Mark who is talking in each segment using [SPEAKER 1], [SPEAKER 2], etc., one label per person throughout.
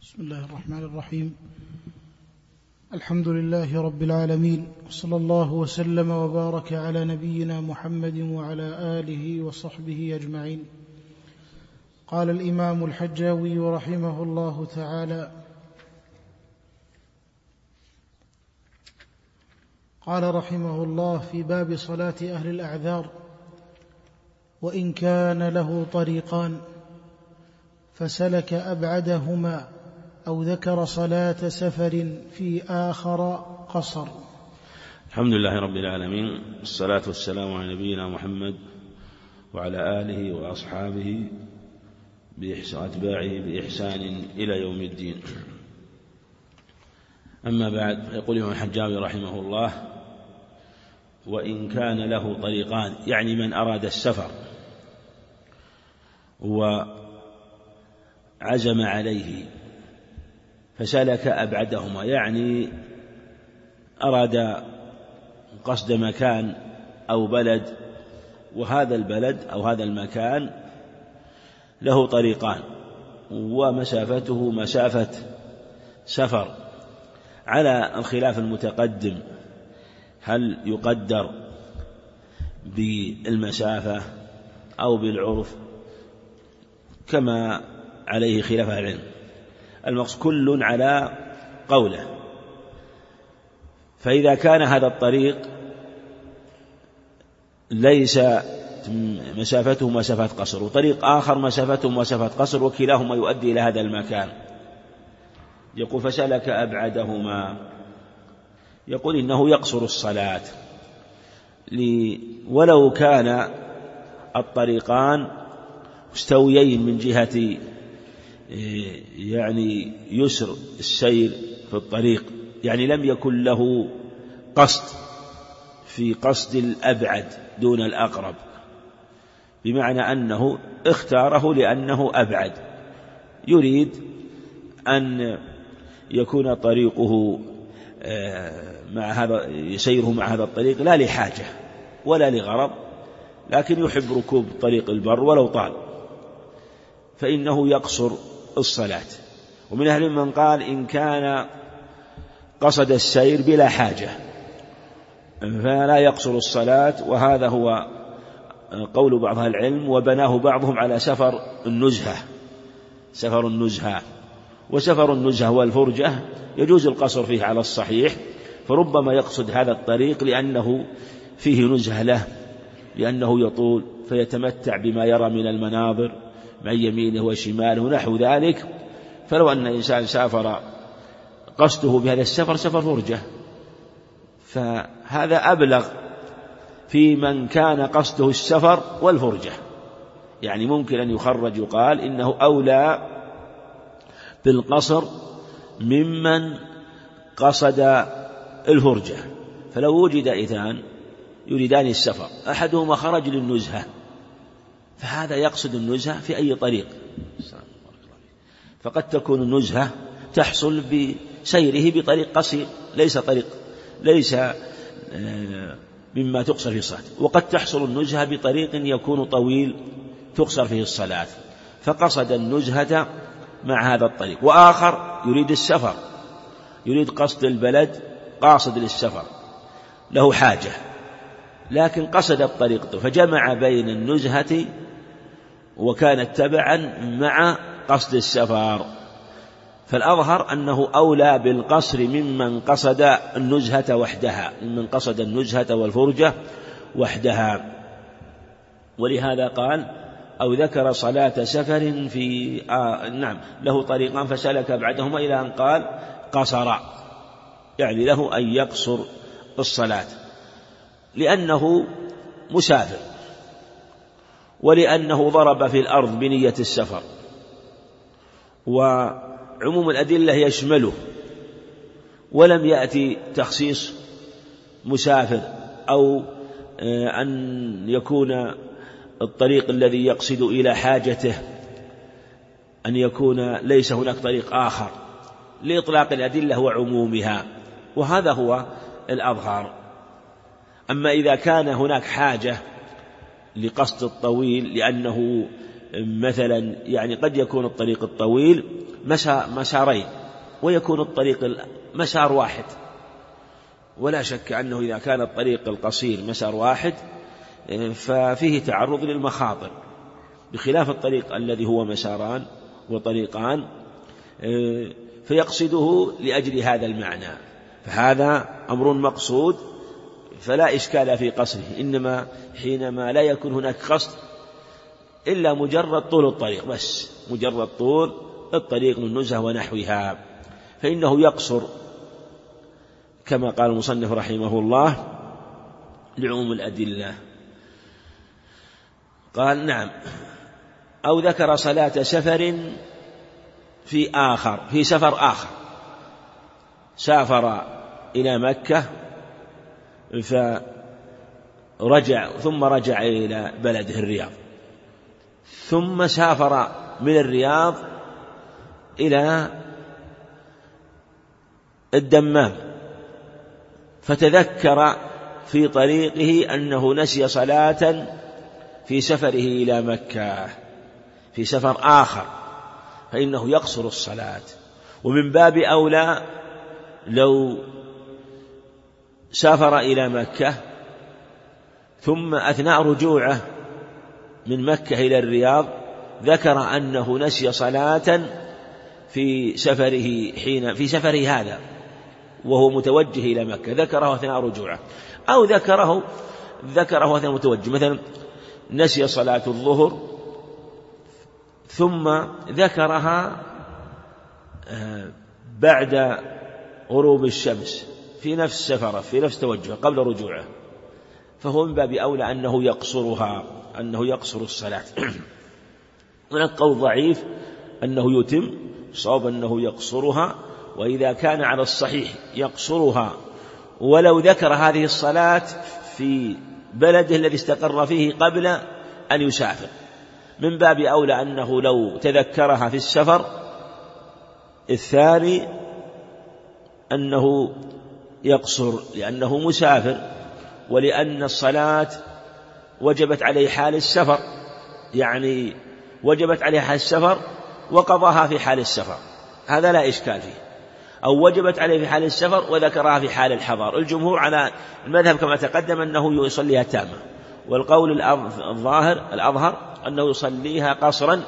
[SPEAKER 1] بسم الله الرحمن الرحيم. الحمد لله رب العالمين، وصلى الله وسلم وبارك على نبينا محمد وعلى آله وصحبه أجمعين. قال الإمام الحجاوي رحمه الله تعالى: قال رحمه الله في باب صلاة أهل الأعذار: وإن كان له طريقان فسلك أبعدهما أو ذكر صلاة سفر في آخر قصر.
[SPEAKER 2] الحمد لله رب العالمين، والصلاة والسلام على نبينا محمد وعلى آله وأصحابه وأتباعه بإحسان إلى يوم الدين. أما بعد، يقول الإمام الحجاوي رحمه الله: وإن كان له طريقان، يعني من أراد السفر وعزم عليه فسلك أبعدهما، يعني أراد قصد مكان أو بلد، وهذا البلد أو هذا المكان له طريقان ومسافته مسافة سفر، على الخلاف المتقدم هل يقدر بالمسافة أو بالعرف، كما عليه خلاف العلم. المقصود كل على قوله. فإذا كان هذا الطريق ليس مسافته مسافة قصر، وطريق آخر مسافته مسافة قصر، وكلاهما يؤدي إلى هذا المكان، يقول فسلك أبعدهما، يقول إنه يقصر الصلاة، ولو كان الطريقان مستويين من جهة يعني يسر السير في الطريق، يعني لم يكن له قصد في قصد الأبعد دون الأقرب، بمعنى أنه اختاره لأنه أبعد، يريد أن يكون طريقه مع هذا يسيره مع هذا الطريق لا لحاجة ولا لغرض، لكن يحب ركوب طريق البر ولو طال، فإنه يقصر الصلاة. ومن أهل من قال إن كان قصد السير بلا حاجة فلا يقصر الصلاة، وهذا هو قول بعض أهل العلم، وبناه بعضهم على سفر النزهة. سفر النزهة وسفر النزهة والفرجة يجوز القصر فيه على الصحيح، فربما يقصد هذا الطريق لأنه فيه نزهة له، لأنه يطول فيتمتع بما يرى من المناظر من يمينه وشماله ونحو ذلك. فلو أن إنسان سافر قصده بهذا السفر سفر فرجة، فهذا أبلغ في من كان قصده السفر والفرجة، يعني ممكن أن يخرج يقال إنه أولى بالقصر ممن قصد الفرجة. فلو وجد اثنان يريدان السفر، أحدهما خرج للنزهة، فهذا يقصد النزهة في أي طريق، فقد تكون النزهة تحصل بسيره بطريق قصير ليس مما تقصر فيه الصلاة، وقد تحصل النزهة بطريق يكون طويل تقصر فيه الصلاة، فقصد النزهة مع هذا الطريق. وآخر يريد السفر، يريد قصد البلد، قاصد للسفر له حاجة، لكن قصد الطريق فجمع بين النزهة وكانت تبعا مع قصد السفر، فالأظهر أنه أولى بالقصر ممن قصد النزهة وحدها، ممن قصد النزهة والفرجة وحدها. ولهذا قال أو ذكر صلاة سفر في له طريقان فسلك بعدهما، إلى أن قال قصر، يعني له أن يقصر الصلاة لأنه مسافر، ولأنه ضرب في الأرض بنية السفر، وعموم الأدلة يشمله، ولم يأتي تخصيص مسافر أو أن يكون الطريق الذي يقصد إلى حاجته أن يكون ليس هناك طريق آخر، لإطلاق الأدلة وعمومها، وهذا هو الأظهر. أما إذا كان هناك حاجة لقصد الطويل لأنه مثلا يعني قد يكون الطريق الطويل مسارين ويكون الطريق مسار واحد، ولا شك أنه إذا كان الطريق القصير مسار واحد ففيه تعرض للمخاطر، بخلاف الطريق الذي هو مساران وطريقان فيقصده لأجل هذا المعنى، فهذا أمر مقصود فلا إشكال في قصره، إنما حينما لا يكون هناك قصد إلا مجرد طول الطريق، بس مجرد طول الطريق من نزهة ونحوها، فإنه يقصر كما قال المصنف رحمه الله لعموم الأدلة. قال نعم، أو ذكر صلاة سفر في سفر آخر، سافر إلى مكة ثم رجع إلى بلده الرياض، ثم سافر من الرياض إلى الدمام، فتذكر في طريقه أنه نسي صلاة في سفره إلى مكة في سفر آخر، فإنه يقصر الصلاة. ومن باب أولى لو سافر إلى مكة ثم أثناء رجوعه من مكة إلى الرياض ذكر أنه نسي صلاة في سفره هذا وهو متوجه إلى مكة، ذكره أثناء رجوعه، أو ذكره أثناء متوجه، مثلا نسي صلاة الظهر ثم ذكرها بعد غروب الشمس في نفس سفره في نفس توجهه قبل رجوعه، فهو من باب أولى أنه يقصر الصلاة. هناك قول ضعيف أنه يتم، صواب أنه يقصرها، وإذا كان على الصحيح يقصرها ولو ذكر هذه الصلاة في بلده الذي استقر فيه قبل أن يسافر، من باب أولى أنه لو تذكرها في السفر الثاني أنه يقصر لأنه مسافر، ولأن الصلاة وجبت عليه حال السفر، يعني وجبت عليه حال السفر وقضاها في حال السفر، هذا لا إشكال فيه، أو وجبت عليه في حال السفر وذكرها في حال الحضر. الجمهور على المذهب كما تقدم أنه يصليها تامة، والقول الأظهر أنه يصليها قصرا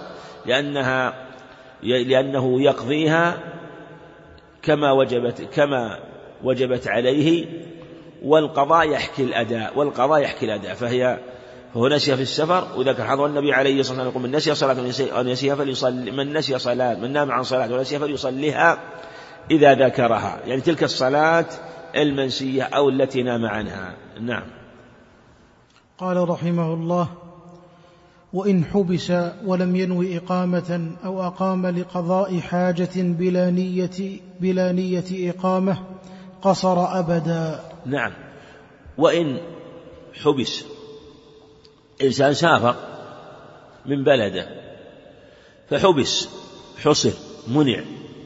[SPEAKER 2] لأنه يقضيها كما وجبت عليه، والقضاء يحكي الأداء، فهو نسي في السفر وذكر حضر النبي عليه الصلاة والسلام يقول من نسي صلاة أو نسيها فليصلي، من نام عن صلاة ونسيها فليصليها إذا ذكرها، يعني تلك الصلاة المنسية أو التي نام عنها. نعم.
[SPEAKER 1] قال رحمه الله: وإن حبس ولم ينوي إقامة أو أقام لقضاء حاجة بلا نية إقامة قصر أبدا.
[SPEAKER 2] نعم. وإن حبس، إنسان سافر من بلده فحبس، حصر، منع،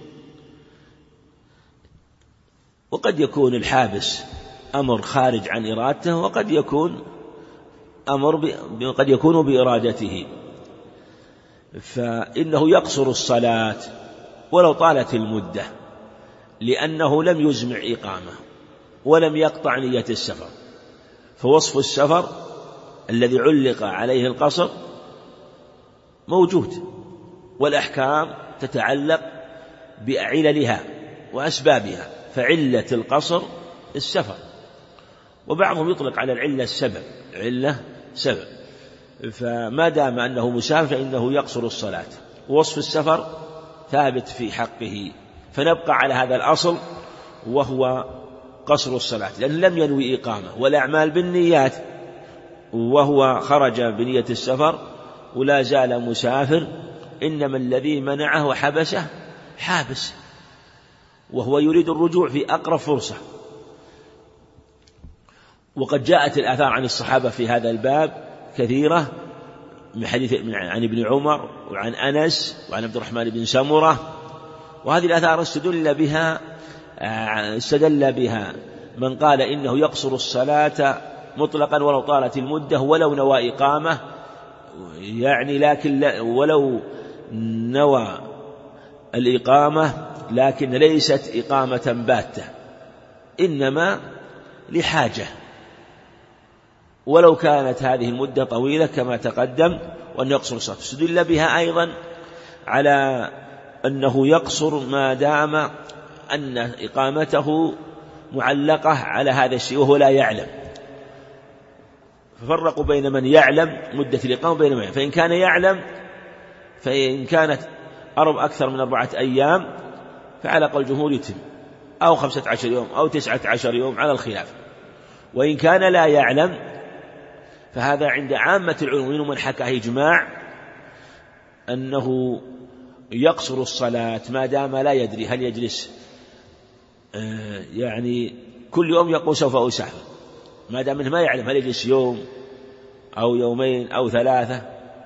[SPEAKER 2] وقد يكون الحابس أمر خارج عن إرادته، وقد يكون بإرادته، فإنه يقصر الصلاة ولو طالت المدة، لأنه لم يزمع إقامة ولم يقطع نية السفر، فوصف السفر الذي علق عليه القصر موجود، والأحكام تتعلق بعللها وأسبابها، فعلة القصر السفر، وبعضهم يطلق على العلة سبب، فما دام أنه مسافر فإنه يقصر الصلاة، ووصف السفر ثابت في حقه، فنبقى على هذا الأصل وهو قصر الصلاة، لأن لم ينوي إقامة، والأعمال بالنيات، وهو خرج بنية السفر ولا زال مسافر، إنما الذي منعه وحبسه حابس، وهو يريد الرجوع في أقرب فرصة. وقد جاءت الآثار عن الصحابة في هذا الباب كثيرة، من حديث عن ابن عمر وعن أنس وعن عبد الرحمن بن سمرة، وهذه الآثار استدل بها من قال إنه يقصر الصلاة مطلقا ولو طالت المدة ولو نوى إقامة، يعني لكن ولو نوى الإقامة لكن ليست إقامة باتة، إنما لحاجة، ولو كانت هذه المدة طويلة كما تقدم، وأن يقصر الصلاة. استدل بها أيضا على أنه يقصر ما دام أن إقامته معلقة على هذا الشيء وهو لا يعلم، ففرقوا بين من يعلم مدة الإقامة وبين من يعلم. فإن كان يعلم، فإن كانت أكثر من 4 أيام فعلى قول الجمهور يتم، أو 15 يوم أو 19 يوم على الخلاف. وإن كان لا يعلم فهذا عند عامة العلماء من حكى إجماع أنه يقصر الصلاة ما دام لا يدري هل يجلس يعني كل يوم يقول سوف أسافر، ما دام ما يعلم هل يجلس يوم أو يومين أو 3،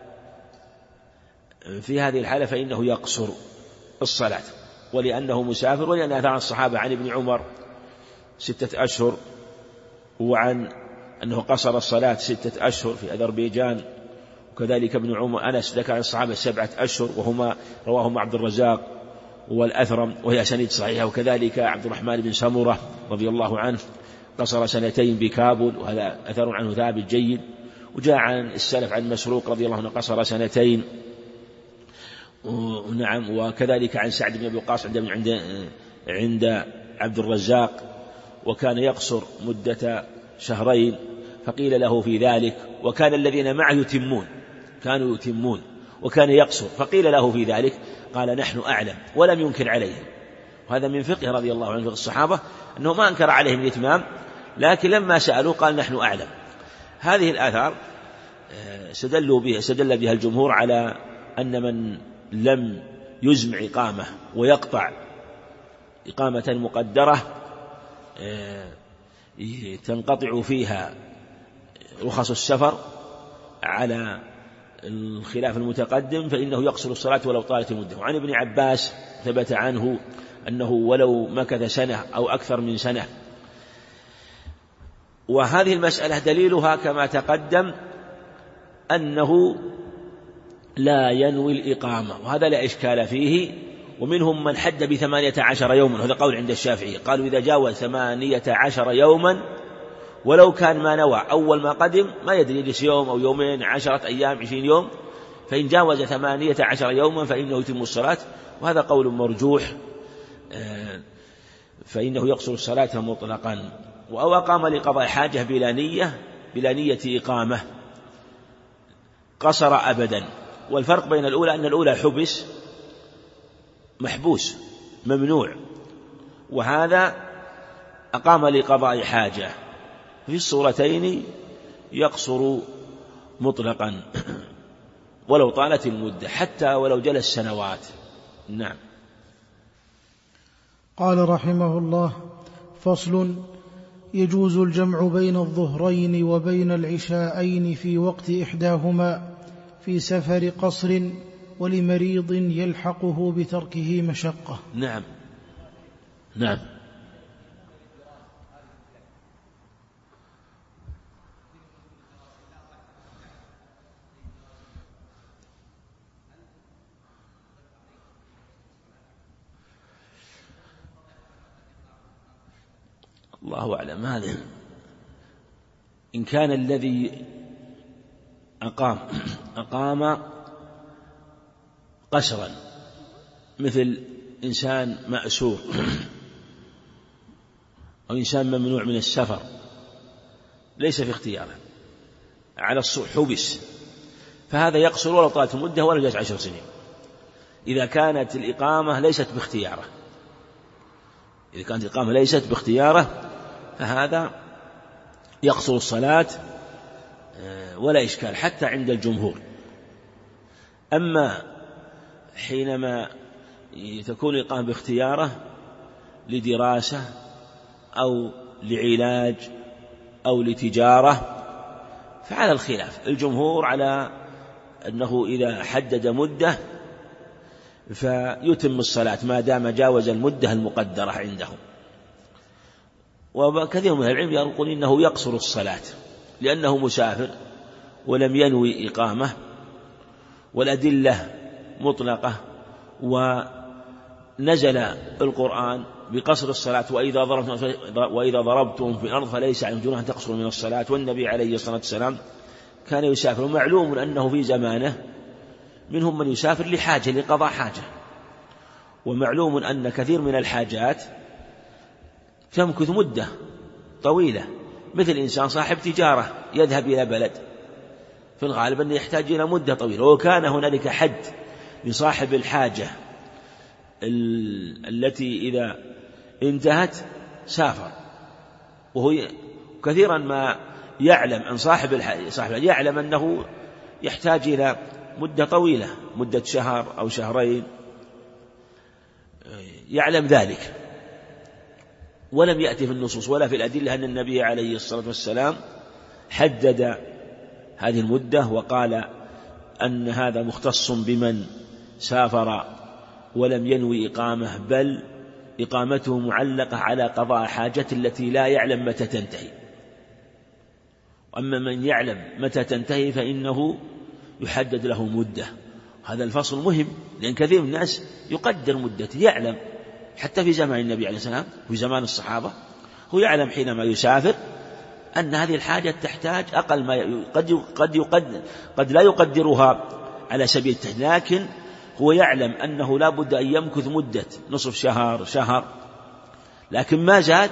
[SPEAKER 2] في هذه الحالة فإنه يقصر الصلاة، ولأنه مسافر، ولأن أثار الصحابة عن ابن عمر 6 أشهر، وعن أنه قصر الصلاة 6 أشهر في أذربيجان، وكذلك ابن عمر أنس ذكر عن الصحابة 7 أشهر، وهما رواهما عبد الرزاق والأثرم وهي أسانيد صحيحة. وكذلك عبد الرحمن بن سمرة رضي الله عنه قصر 2 بكابل، وهذا أثر عنه ثابت جيد. وجاء عن السلف عن مسروق رضي الله عنه قصر 2. نعم. وكذلك عن سعد بن أبي وقاص عند عبد الرزاق، وكان يقصر مدة 2 شهر، فقيل له في ذلك، وكان الذين معه يتمون، كانوا يتمون وكان يقصر، فقيل له في ذلك قال نحن أعلم، ولم ينكر عليهم. وهذا من فقه رضي الله عنه الصحابة أنه ما أنكر عليهم الإتمام، لكن لما سألوا قال نحن أعلم. هذه الآثار استدل بها الجمهور على أن من لم يزمع إقامة ويقطع إقامة مقدرة تنقطع فيها رخص السفر على الخلاف المتقدم، فإنه يقصر الصلاة ولو طالت المدة. وعن ابن عباس ثبت عنه أنه ولو مكث 1 سنة أو أكثر من 1 سنة. وهذه المسألة دليلها كما تقدم أنه لا ينوي الإقامة، وهذا لا إشكال فيه. ومنهم من حد ب18 يوما، هذا قول عند الشافعي، قالوا إذا جاوز 18 يوما ولو كان ما نوى أول ما قدم ما يدري يجلس يوم أو يومين 10 أيام 20 يوم، فإن جاوز 18 يوما فإنه يتم الصلاة، وهذا قول مرجوح، فإنه يقصر الصلاة مطلقا. أو أقام لقضاء حاجة بلا نية إقامة قصر أبدا. والفرق بين الأولى أن الأولى حبس محبوس ممنوع، وهذا أقام لقضاء حاجة، في الصورتين يقصر مطلقا ولو طالت المدة، حتى ولو جلس سنوات. نعم.
[SPEAKER 1] قال رحمه الله: فصل: يجوز الجمع بين الظهرين وبين العشاءين في وقت إحداهما في سفر قصر ولمريض يلحقه بتركه مشقة.
[SPEAKER 2] نعم. نعم. الله أعلم. هذا إن كان الذي أقام قسرا، مثل إنسان مأسور أو إنسان ممنوع من السفر ليس في اختياره على حبس، فهذا يقصر ولو طالت المدة ولو جلس 10 سنين. إذا كانت الإقامة ليست باختياره فهذا يقصر الصلاة ولا إشكال حتى عند الجمهور. أما حينما تكون الإقامة باختياره لدراسة أو لعلاج أو لتجارة فعلى الخلاف. الجمهور على أنه إذا حدد مدة فيتم الصلاة ما دام جاوز المدة المقدرة عندهم. وكثير من العلم يقول إنه يقصر الصلاة لأنه مسافر ولم ينوي إقامة، والأدلة مطلقة، ونزل القرآن بقصر الصلاة وإذا ضربتم في الأرض فليس عليكم جناح أن تقصروا من الصلاة، والنبي عليه الصلاة والسلام كان يسافر، ومعلوم أنه في زمانه منهم من يسافر لحاجة لقضاء حاجة، ومعلوم أن كثير من الحاجات تمكث مدة طويلة، مثل إنسان صاحب تجارة يذهب إلى بلد في الغالب أنه يحتاج إلى مدة طويلة، وكان هنالك حد لصاحب الحاجة التي إذا انتهت سافر. وهو كثيرا ما يعلم أن صاحب الحاجة يعلم أنه يحتاج إلى مدة طويلة، مدة شهر أو شهرين، يعلم ذلك، ولم يأتي في النصوص ولا في الأدلة أن النبي عليه الصلاة والسلام حدد هذه المدة وقال أن هذا مختص بمن سافر ولم ينوي إقامة، بل إقامته معلقة على قضاء حاجة التي لا يعلم متى تنتهي. أما من يعلم متى تنتهي فإنه يحدد له مدة. هذا الفصل مهم، لأن كثير من الناس يقدر مدته، يعلم حتى في زمان النبي عليه السلام وفي زمان الصحابة، هو يعلم حينما يسافر أن هذه الحاجة تحتاج أقل ما قد لا يقدرها على سبيل التحديد، لكن هو يعلم أنه لا بد أن يمكث مدة نصف شهر شهر، لكن ما زاد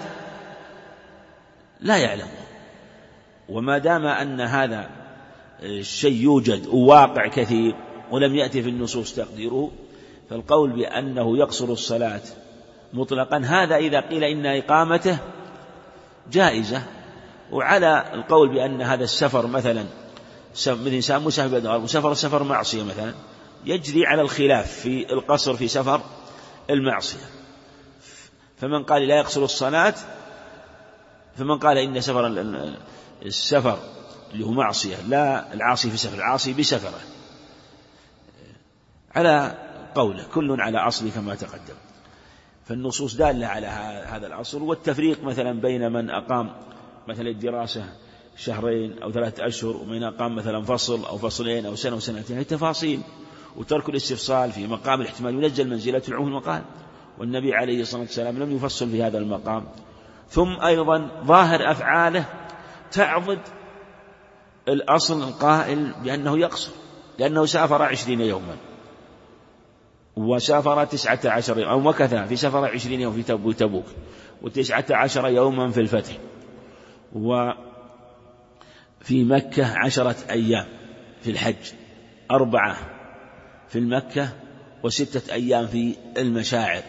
[SPEAKER 2] لا يعلم. وما دام أن هذا الشيء يوجد وواقع كثير ولم يأتي في النصوص تقديره، فالقول بأنه يقصر الصلاة مطلقا هذا إذا قيل إن إقامته جائزة. وعلى القول بأن هذا السفر مثلا من إنسان مسافر سفر معصية مثلا، يجري على الخلاف في القصر في سفر المعصية، فمن قال لا يقصر الصلاة، فمن قال إن السفر اللي هو معصية لا العاصي في سفر، العاصي بسفره، على قوله كل على أصله كما تقدم. فالنصوص دالة على هذا الأصل. والتفريق مثلا بين من أقام مثلا الدراسة شهرين أو 3 أشهر، ومن أقام مثلا فصل أو فصلين أو سنة وسنتين، هي تفاصيل. وترك الاستفصال في مقام الاحتمال ينزل منزلة العموم المقال، والنبي عليه الصلاة والسلام لم يفصل في هذا المقام. ثم أيضا ظاهر أفعاله تعضد الأصل القائل بأنه يقصر، لأنه سافر 20 يوما وسافر 19 يوما، أو مكث في سفر 20 يوم في تبوك، و19 يوما في الفتح، وفي مكة 10 أيام في الحج، 4 في المكة و6 أيام في المشاعر.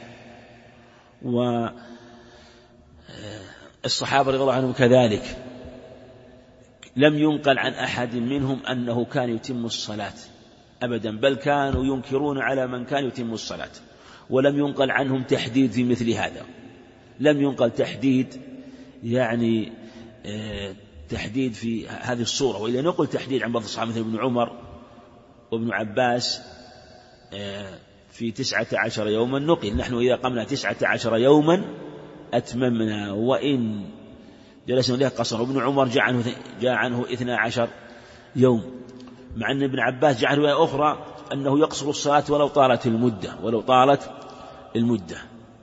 [SPEAKER 2] والصحابة رضي الله عنهم كذلك لم ينقل عن أحد منهم أنه كان يتم الصلاة أبدا، بل كانوا ينكرون على من كان يتم الصلاة، ولم ينقل عنهم تحديد في مثل هذا، لم ينقل تحديد يعني تحديد في هذه الصورة. وإذا نقل تحديد عن بعض الصحابة مثل ابن عمر وابن عباس في 19 يوما نقل، نحن إذا قمنا 19 يوما أتممنا، وإن جلسنا له قصر. وابن عمر جاء عنه 12 يوم، مع أن ابن عباس جاء عنه أخرى أنه يقصر الصلاة ولو طالت المدة.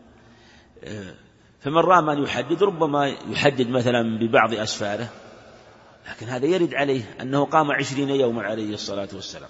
[SPEAKER 2] فمن رام أن يحدد ربما يحدد مثلا ببعض أسفاره، لكن هذا يرد عليه أنه قام 20 يوما عليه الصلاة والسلام.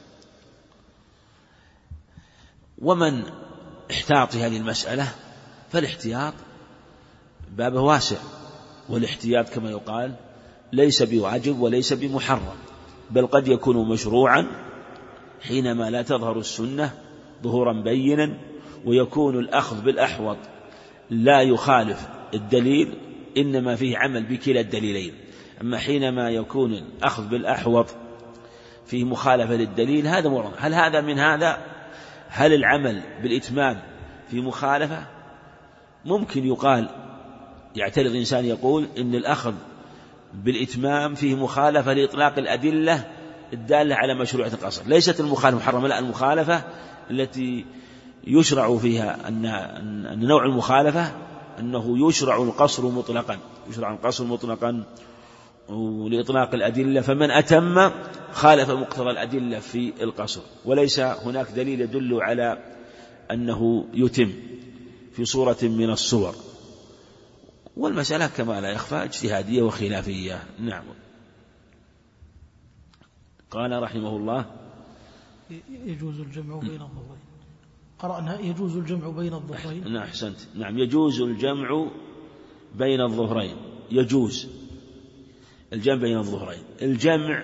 [SPEAKER 2] ومن احتاط في هذه المسألة فالاحتياط بابه واسع، والاحتياط كما يقال ليس بواجب وليس بمحرم، بل قد يكون مشروعا حينما لا تظهر السنة ظهورا بينا، ويكون الأخذ بالأحوط لا يخالف الدليل، إنما فيه عمل بكلا الدليلين. أما حينما يكون الأخذ بالأحوط فيه مخالفة للدليل هذا مرض. هل هذا من هذا؟ هل العمل بالإتمام في مخالفة؟ ممكن يقال، يعترض الإنسان يقول إن الأخذ بالإتمام فيه مخالفة لإطلاق الأدلة الدالة على مشروعية القصر، ليست المخالفة محرمة، لا، المخالفة التي يشرع فيها أن نوع المخالفة أنه يشرع القصر مطلقا، ولإطلاق الأدلة، فمن أتم خالف مقتضى الأدلة في القصر، وليس هناك دليل يدل على أنه يتم في صورة من الصور، والمسألة كما لا يخفى اجتهادية وخلافية. نعم. قال رحمه الله:
[SPEAKER 1] يجوز الجمع بين الظهرين. قرأنا يجوز الجمع بين الظهرين.
[SPEAKER 2] نعم أحسنت. نعم يجوز الجمع بين الظهرين. يجوز الجمع بين الظهرين. الجمع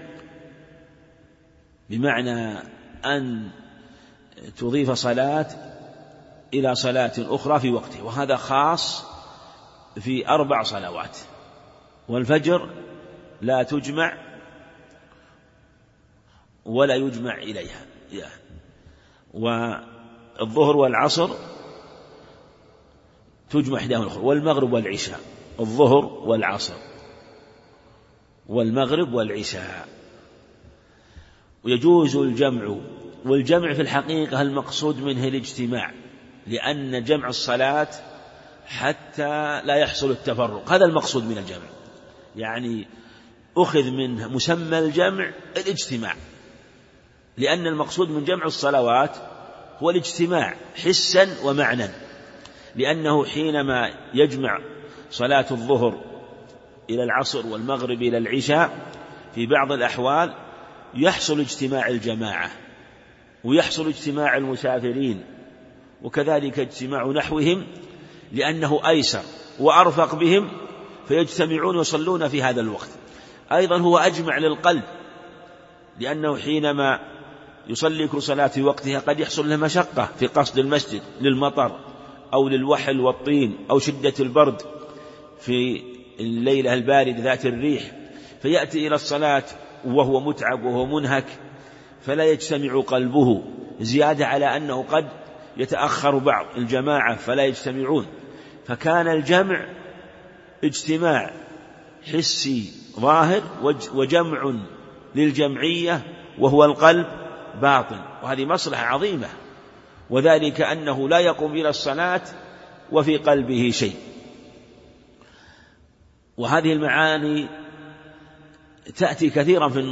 [SPEAKER 2] بمعنى أن تضيف صلاة إلى صلاة أخرى في وقته، وهذا خاص في 4 صلوات، والفجر لا تجمع ولا يجمع إليها، والظهر والعصر تجمع إحداهما الأخرى، والمغرب والعشاء. الظهر والعصر والمغرب والعشاء. ويجوز الجمع، والجمع في الحقيقة المقصود منه الاجتماع، لأن جمع الصلاة حتى لا يحصل التفرق، هذا المقصود من الجمع، يعني أخذ منه مسمى الجمع الاجتماع، لأن المقصود من جمع الصلوات هو الاجتماع حسا ومعنى، لأنه حينما يجمع صلاة الظهر إلى العصر والمغرب إلى العشاء في بعض الأحوال يحصل اجتماع الجماعة، ويحصل اجتماع المسافرين، وكذلك اجتماع نحوهم، لأنه أيسر وأرفق بهم فيجتمعون ويصلون في هذا الوقت. أيضا هو أجمع للقلب، لأنه حينما يصلي كل صلاة في وقتها قد يحصل له مشقة في قصد المسجد للمطر أو للوحل والطين أو شدة البرد في الليلة الباردة ذات الريح، فيأتي إلى الصلاة وهو متعب وهو منهك، فلا يجتمع قلبه، زيادة على أنه قد يتأخر بعض الجماعة فلا يجتمعون. فكان الجمع اجتماع حسي ظاهر وجمع للجمعية وهو القلب باطن، وهذه مصلحة عظيمة، وذلك أنه لا يقوم إلى الصلاة وفي قلبه شيء. وهذه المعاني تأتي كثيرا في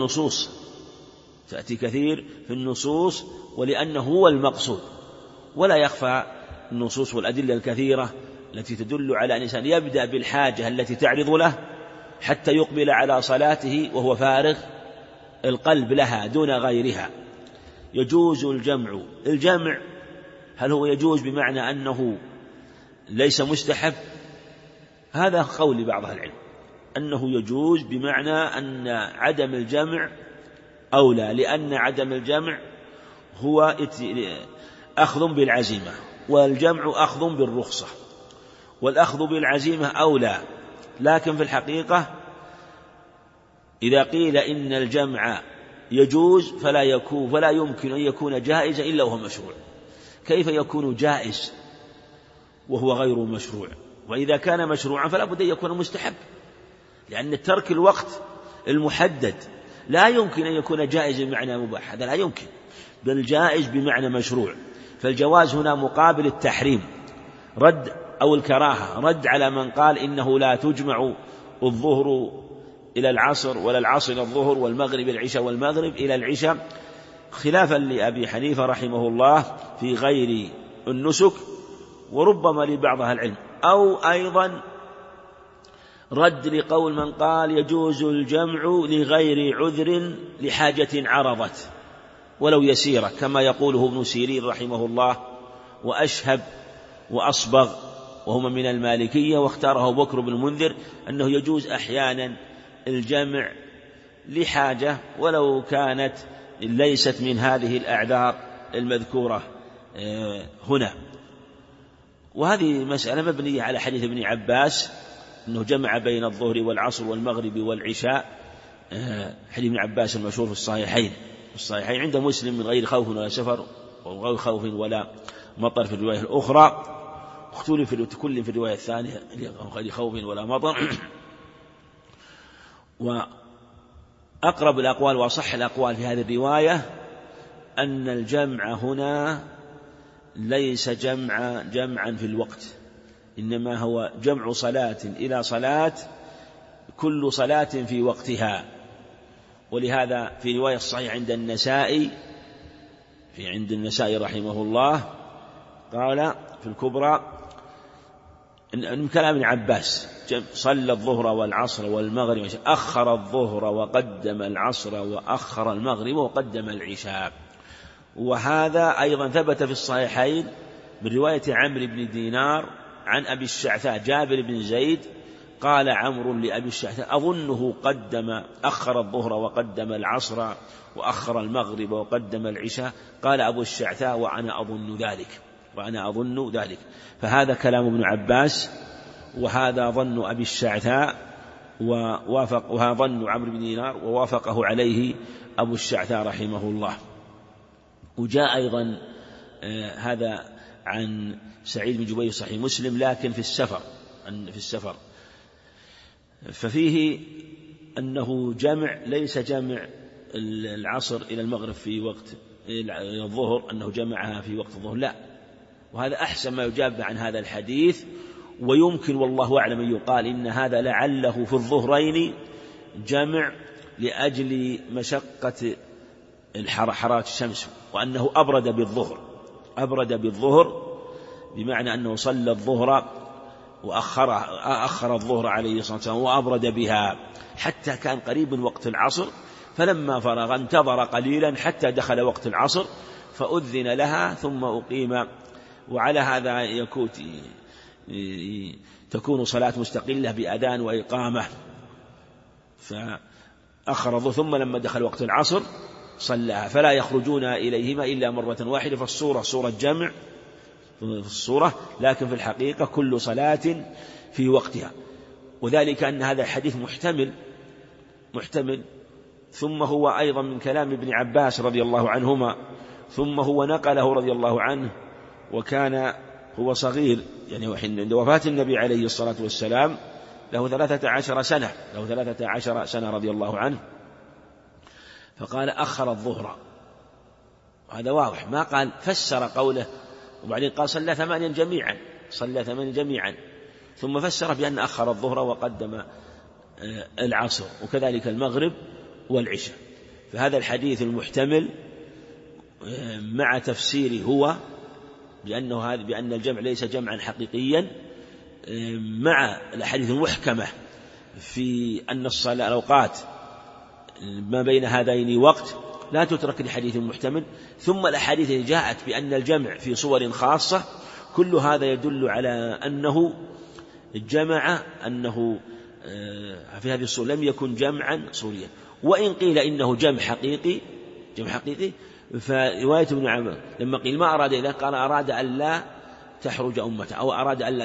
[SPEAKER 2] النصوص، ولأنه هو المقصود، ولا يخفى النصوص والأدلة الكثيرة التي تدل على أن الإنسان يبدأ بالحاجة التي تعرض له حتى يقبل على صلاته وهو فارغ القلب لها دون غيرها. يجوز الجمع. الجمع هل هو يجوز بمعنى أنه ليس مستحب؟ هذا قول بعض أهل العلم أنه يجوز بمعنى أن عدم الجمع أولى، لأن عدم الجمع هو أخذ بالعزيمة، والجمع أخذ بالرخصة، والأخذ بالعزيمة أولى. لكن في الحقيقة إذا قيل إن الجمع يجوز فلا يمكن أن يكون جائزا إلا وهو مشروع. كيف يكون جائز وهو غير مشروع؟ وإذا كان مشروعا فلا بد أن يكون مستحب، لأن ترك الوقت المحدد لا يمكن أن يكون جائز بمعنى مباح، هذا لا يمكن، بل جائز بمعنى مشروع. فالجواز هنا مقابل التحريم، رد أو الكراهة، رد على من قال إنه لا تجمع الظهر إلى العصر ولا العصر إلى الظهر والمغرب إلى العشاء والمغرب إلى العشاء، خلافا لأبي حنيفة رحمه الله في غير النسك، وربما لبعض أهل العلم. أو أيضا رد لقول من قال يجوز الجمع لغير عذر لحاجة عرضت ولو يسيرة، كما يقوله ابن سيرين رحمه الله وأشهب وأصبغ وهما من المالكية، واختاره بكر بن المنذر أنه يجوز أحيانا الجمع لحاجة ولو كانت ليست من هذه الأعذار المذكورة هنا. وهذه مسألة مبنية على حديث ابن عباس أنه جمع بين الظهر والعصر والمغرب والعشاء، حديث ابن عباس المشهور في الصحيحين عند مسلم من غير خوف ولا سفر وغير خوف ولا مطر في الرواية الأخرى، اختلف كل في الرواية الثانية غير خوف ولا مطر. وأقرب الأقوال وأصح الأقوال في هذه الرواية أن الجمع هنا ليس جمعا في الوقت، إنما هو جمع صلاة إلى صلاة كل صلاة في وقتها. ولهذا في رواية الصحيح عند النسائي رحمه الله قال في الكبرى من كلام ابن عباس صلى الظهر والعصر والمغرب، أخر الظهر وقدم العصر وأخر المغرب وقدم العشاء. وهذا أيضا ثبت في الصحيحين من رواية عمرو بن دينار عن أبي الشعثاء جابر بن زيد قال عمرو لأبي الشعثاء أظنه أخر الظهر وقدم العصر وأخر المغرب وقدم العشاء. قال أبو الشعثاء وأنا أظن ذلك. فهذا كلام ابن عباس، وهذا ظن أبي الشعثاء، وهذا ظن عمرو بن دينار، ووافقه عليه أبو الشعثاء رحمه الله. وجاء أيضا هذا عن سعيد بن جبير صحيح مسلم لكن في السفر، ففيه أنه جمع ليس جمع العصر إلى المغرب في وقت الظهر، أنه جمعها في وقت الظهر، لا. وهذا أحسن ما يجاب عن هذا الحديث. ويمكن والله أعلم أن يقال إن هذا لعله في الظهرين جمع لأجل مشقة حرارة الشمس، وأنه أبرد بالظهر بمعنى أنه صلى الظهر وأخر الظهر عليه الصلاة والسلام وأبرد بها حتى كان قريب من وقت العصر، فلما فرغ انتظر قليلا حتى دخل وقت العصر فأذن لها ثم أقيم. وعلى هذا تكون صلاة مستقلة بأذان وإقامة، فأخر الظهر ثم لما دخل وقت العصر صلىها، فلا يخرجون إليهما إلا مرة واحدة. فالصورة صورة جمع في الصورة، لكن في الحقيقة كل صلاة في وقتها. وذلك أن هذا الحديث محتمل، ثم هو أيضا من كلام ابن عباس رضي الله عنهما، ثم هو نقله رضي الله عنه وكان هو صغير، يعني عند وفاة النبي عليه الصلاة والسلام له 13 سنة رضي الله عنه، فقال أخر الظهر. وهذا واضح، ما قال فسر قوله وبعدين قال صلى 8 جميعا، ثم فسر بأن أخر الظهر وقدم العصر وكذلك المغرب والعشاء. فهذا الحديث المحتمل مع تفسيره هو بأن الجمع ليس جمعا حقيقيا، مع الأحاديث المحكمة في أن الصلاة الأوقات ما بين هذين وقت لا تترك لحديث محتمل، ثم الأحاديث التي جاءت بأن الجمع في صور خاصة، كل هذا يدل على أنه جمع، أنه في هذه الصورة لم يكن جمعا صوريا. وإن قيل إنه جمع حقيقي فرواية ابن عمر لما قيل ما أراد إذا قال أراد أن لا تحرج أمته، أو أراد أن لا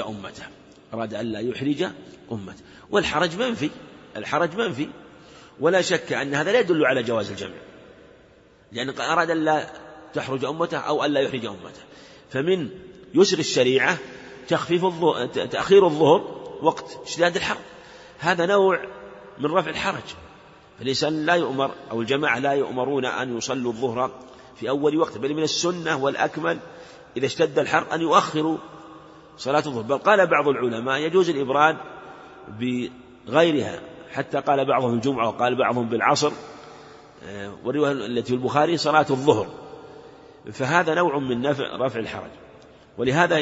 [SPEAKER 2] يحرج أمته، والحرج منفي، ولا شك أن هذا لا يدل على جواز الجمع، لأن أراد أن لا تحرج أمته أو أن لا يحرج أمته. فمن يسر الشريعة تأخير الظهر وقت اشتداد الحر، هذا نوع من رفع الحرج. فالإنسان لا يؤمر أو الجماعة لا يؤمرون أن يصلوا الظهر في أول وقت، بل من السنة والأكمل إذا اشتد الحر أن يؤخروا صلاة الظهر. بل قال بعض العلماء يجوز الإبراد بغيرها، حتى قال بعضهم الجمعة وقال بعضهم بالعصر، والرواية التي في البخاري صلاة الظهر. فهذا نوع من رفع الحرج. ولهذا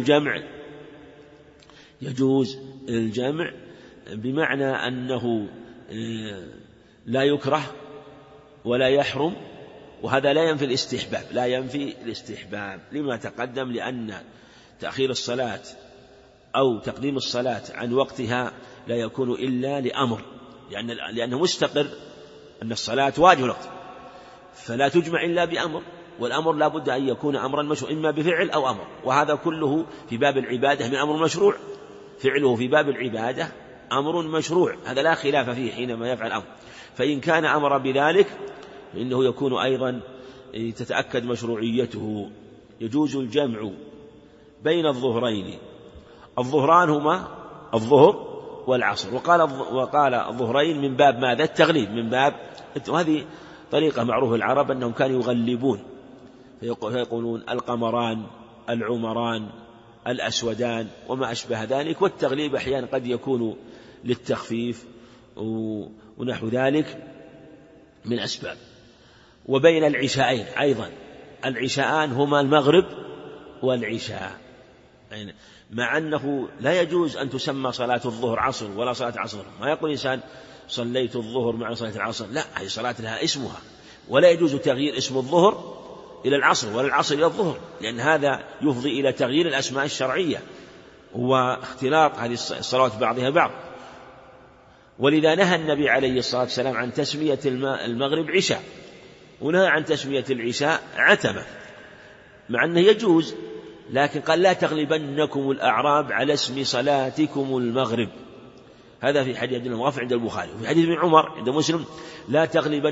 [SPEAKER 2] يجوز الجمع بمعنى أنه لا يكره ولا يحرم، وهذا لا ينفي الاستحباب لما تقدم، لأن تأخير الصلاة أو تقديم الصلاة عن وقتها لا يكون إلا لأمر، لأنه مستقر أن الصلاة واجب الوقت، فلا تجمع إلا بأمر، والأمر لا بد أن يكون أمرا مشروع إما بفعل أو أمر، وهذا كله في باب العبادة من أمر مشروع، فعله في باب العبادة أمر مشروع، هذا لا خلاف فيه حينما يفعل أمر. فإن كان أمر بذلك فإنه يكون أيضا تتأكد مشروعيته. يجوز الجمع بين الظهرين، الظهران هما الظهر والعصر، وقال الظهرين من باب ماذا؟ التغليب، من باب، وهذه طريقة معروفة العرب أنهم كانوا يغلبون فيقولون القمران، العمران، الأسودان وما أشبه ذلك. والتغليب أحيانا قد يكون للتخفيف ونحو ذلك من أسباب. وبين العشاءين أيضا، العشاءان هما المغرب والعشاء، يعني مع أنه لا يجوز أن تسمى صلاة الظهر عصر ولا صلاة عصر، ما يقول إنسان صليت الظهر مع صلاة العصر، لا، هي صلاة لها اسمها، ولا يجوز تغيير اسم الظهر إلى العصر ولا العصر إلى الظهر، لأن هذا يفضي إلى تغيير الأسماء الشرعية واختلاط هذه الصلوات بعضها بعض. ولذا نهى النبي عليه الصلاة والسلام عن تسمية المغرب عشاء، ونهى عن تسمية العشاء عتمة، مع أنه يجوز، لكن قال لا تغلبنكم الأعراب على اسم صلاتكم المغرب. هذا في حديث المغفر عند البخاري. وفي حديث ابن عمر عند مسلم لا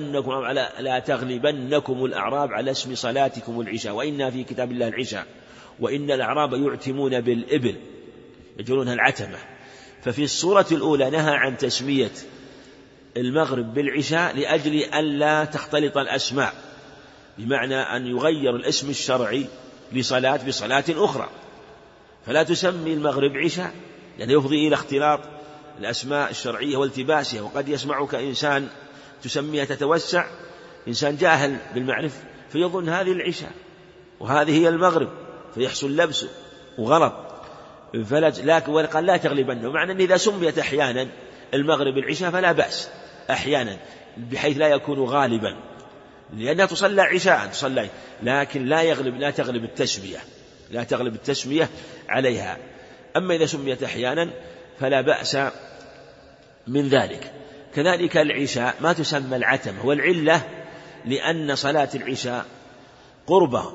[SPEAKER 2] تغلبنكم الأعراب على اسم صلاتكم العشاء، وإنا في كتاب الله العشاء، وإن الأعراب يعتمون بالإبل يجعلونها العتمة. ففي الصورة الأولى نهى عن تسمية المغرب بالعشاء لأجل أن لا تختلط الأسماء، بمعنى أن يغير الاسم الشرعي لصلاة بصلاة أخرى، فلا تسمي المغرب عشاء لأنه يفضي إلى اختلاط الأسماء الشرعية والتباسها. وقد يسمعك إنسان تسميها تتوسع، إنسان جاهل بالمعرفة فيظن هذه العشاء وهذه هي المغرب، فيحصل لبسه وغلط. لكن قال لا تغلبنه، معنى أن إذا سميت أحيانا المغرب العشاء فلا بأس أحيانا، بحيث لا يكون غالبا، لأنها تصلى عشاء تصلى، لكن لا تغلب التسمية عليها. أما إذا سميت أحيانا فلا بأس من ذلك. كذلك العشاء ما تسمى العتمة، والعلة لأن صلاة العشاء قربة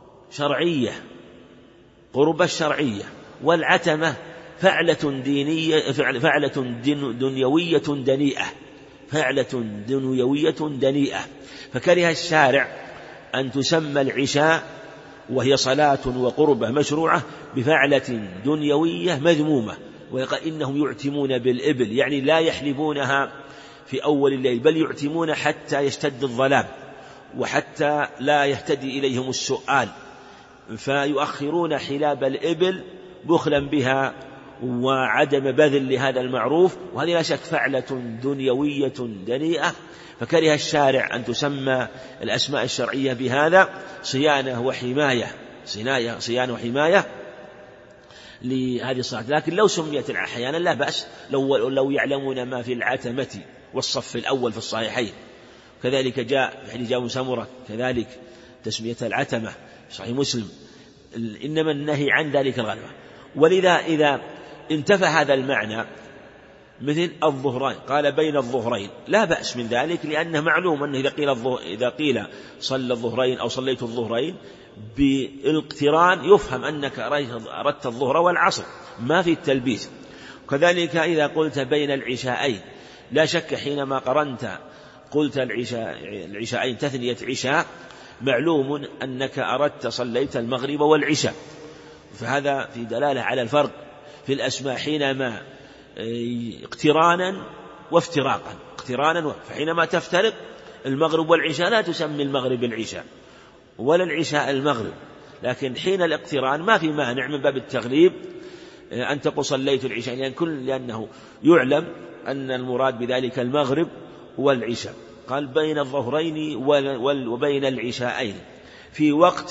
[SPEAKER 2] شرعية، والعتمة فعلة دنيوية دنيئة، فكره الشارع أن تسمى العشاء وهي صلاة وقربة مشروعة بفعلة دنيوية مذمومة. ويقول إنهم يعتمون بالإبل، يعني لا يحلبونها في أول الليل، بل يعتمون حتى يشتد الظلام وحتى لا يهتدي إليهم السؤال، فيؤخرون حلاب الإبل بخلا بها وعدم بذل لهذا المعروف، وهذه لا شك فعلة دنيوية دنيئة. فكره الشارع أن تسمى الأسماء الشرعية بهذا صيانة وحماية لهذه الصلاة. لكن لو سميت أحيانا لا بأس، لو يعلمون ما في العتمة والصف الأول في الصحيحين. كذلك جاء في حديث جابر سمرة كذلك تسمية العتمة صحيح مسلم، إنما النهي عن ذلك الغلبة. ولذا إذا انتفى هذا المعنى مثل الظهرين، قال بين الظهرين، لا بأس من ذلك، لأنه معلوم أنه إذا قيل صلى الظهرين أو صليت الظهرين بالاقتران يفهم أنك أردت الظهر والعصر، ما في التلبيس. كذلك إذا قلت بين العشاءين، لا شك حينما قلت العشاءين تثنية عشاء، معلوم أنك أردت صليت المغرب والعشاء، فهذا في دلالة على الفرق في الأسماء حينما اقترانا وافتراقا. فحينما تفترق المغرب والعشاء لا تسمي المغرب العشاء ولا العشاء المغرب، لكن حين الاقتران ما في مانع من باب التغليب أن تقول صليت العشاء، لأنه يعلم أن المراد بذلك المغرب والعشاء. قال بين الظهرين وبين العشاءين في وقت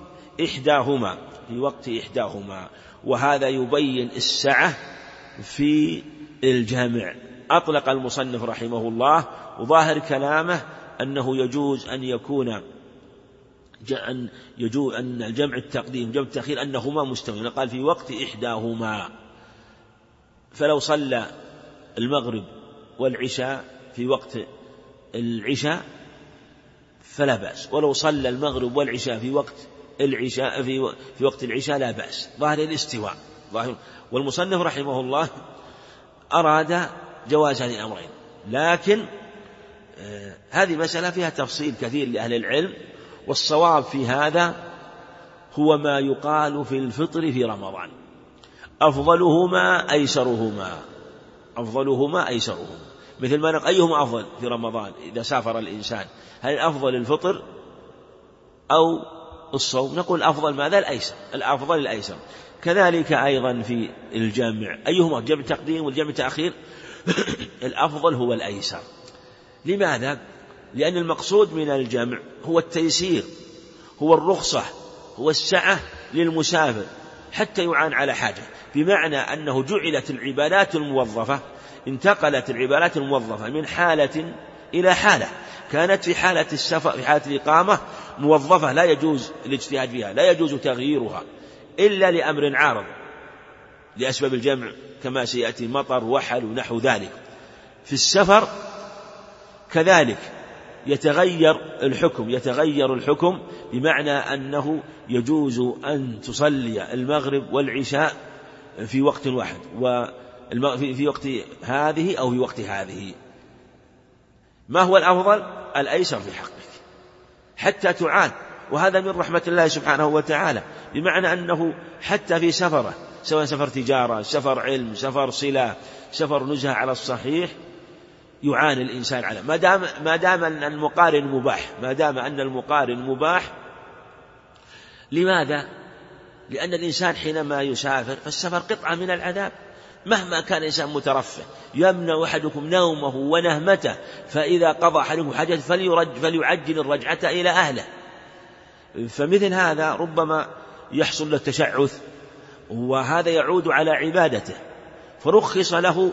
[SPEAKER 2] إحداهما، وهذا يبين السعة في الجامع. أطلق المصنف رحمه الله، وظاهر كلامه أنه يجوز أن الجمع التقديم جمع التأخير أنهما مستويان. قال في وقت إحداهما، فلو صلى المغرب والعشاء في وقت العشاء فلا بأس، ولو صلى المغرب والعشاء في وقت العشاء لا بأس. ظاهر الاستواء والمصنف رحمه الله أراد جواز هذه الأمرين، لكن هذه مسألة فيها تفصيل كثير لأهل العلم، والصواب في هذا هو ما يقال في الفطر في رمضان: أفضلهما أيسرهما. مثل ما نقول أيهما أفضل في رمضان إذا سافر الإنسان، هل الأفضل الفطر أو الصوم؟ نقول أفضل ماذا؟ الأفضل الأيسر. كذلك أيضا في الجامع، أيهما جمع تقديم والجمع تأخير؟ الأفضل هو الأيسر. لماذا؟ لأن المقصود من الجمع هو التيسير، هو الرخصة، هو السعة للمسافر حتى يعان على حاجة، بمعنى أنه جعلت العبادات الموظفة، انتقلت العبادات الموظفة من حالة إلى حالة. كانت في حالة السفر، في حالة الإقامة موظفة لا يجوز الاجتهاد فيها، لا يجوز تغييرها إلا لأمر عارض لأسباب الجمع كما سيأتي مطر وحل ونحو ذلك. في السفر كذلك يتغير الحكم بمعنى أنه يجوز أن تصلي المغرب والعشاء في وقت واحد، في وقت هذه أو في وقت هذه. ما هو الأفضل؟ الأيسر في حقك حتى تعاد، وهذا من رحمة الله سبحانه وتعالى، بمعنى أنه حتى في سفره، سواء سفر تجارة، سفر علم، سفر صلة، سفر نزهة على الصحيح، يعاني الإنسان على ما دام أن المقارن مباح. لماذا؟ لأن الإنسان حينما يسافر فالسفر قطعة من العذاب، مهما كان الإنسان مترفه. يمنع أحدكم نومه ونهمته، فإذا قضى أحدكم حاجة فليعجل الرجعة إلى أهله. فمثل هذا ربما يحصل له تشعث، وهذا يعود على عبادته، فرخص له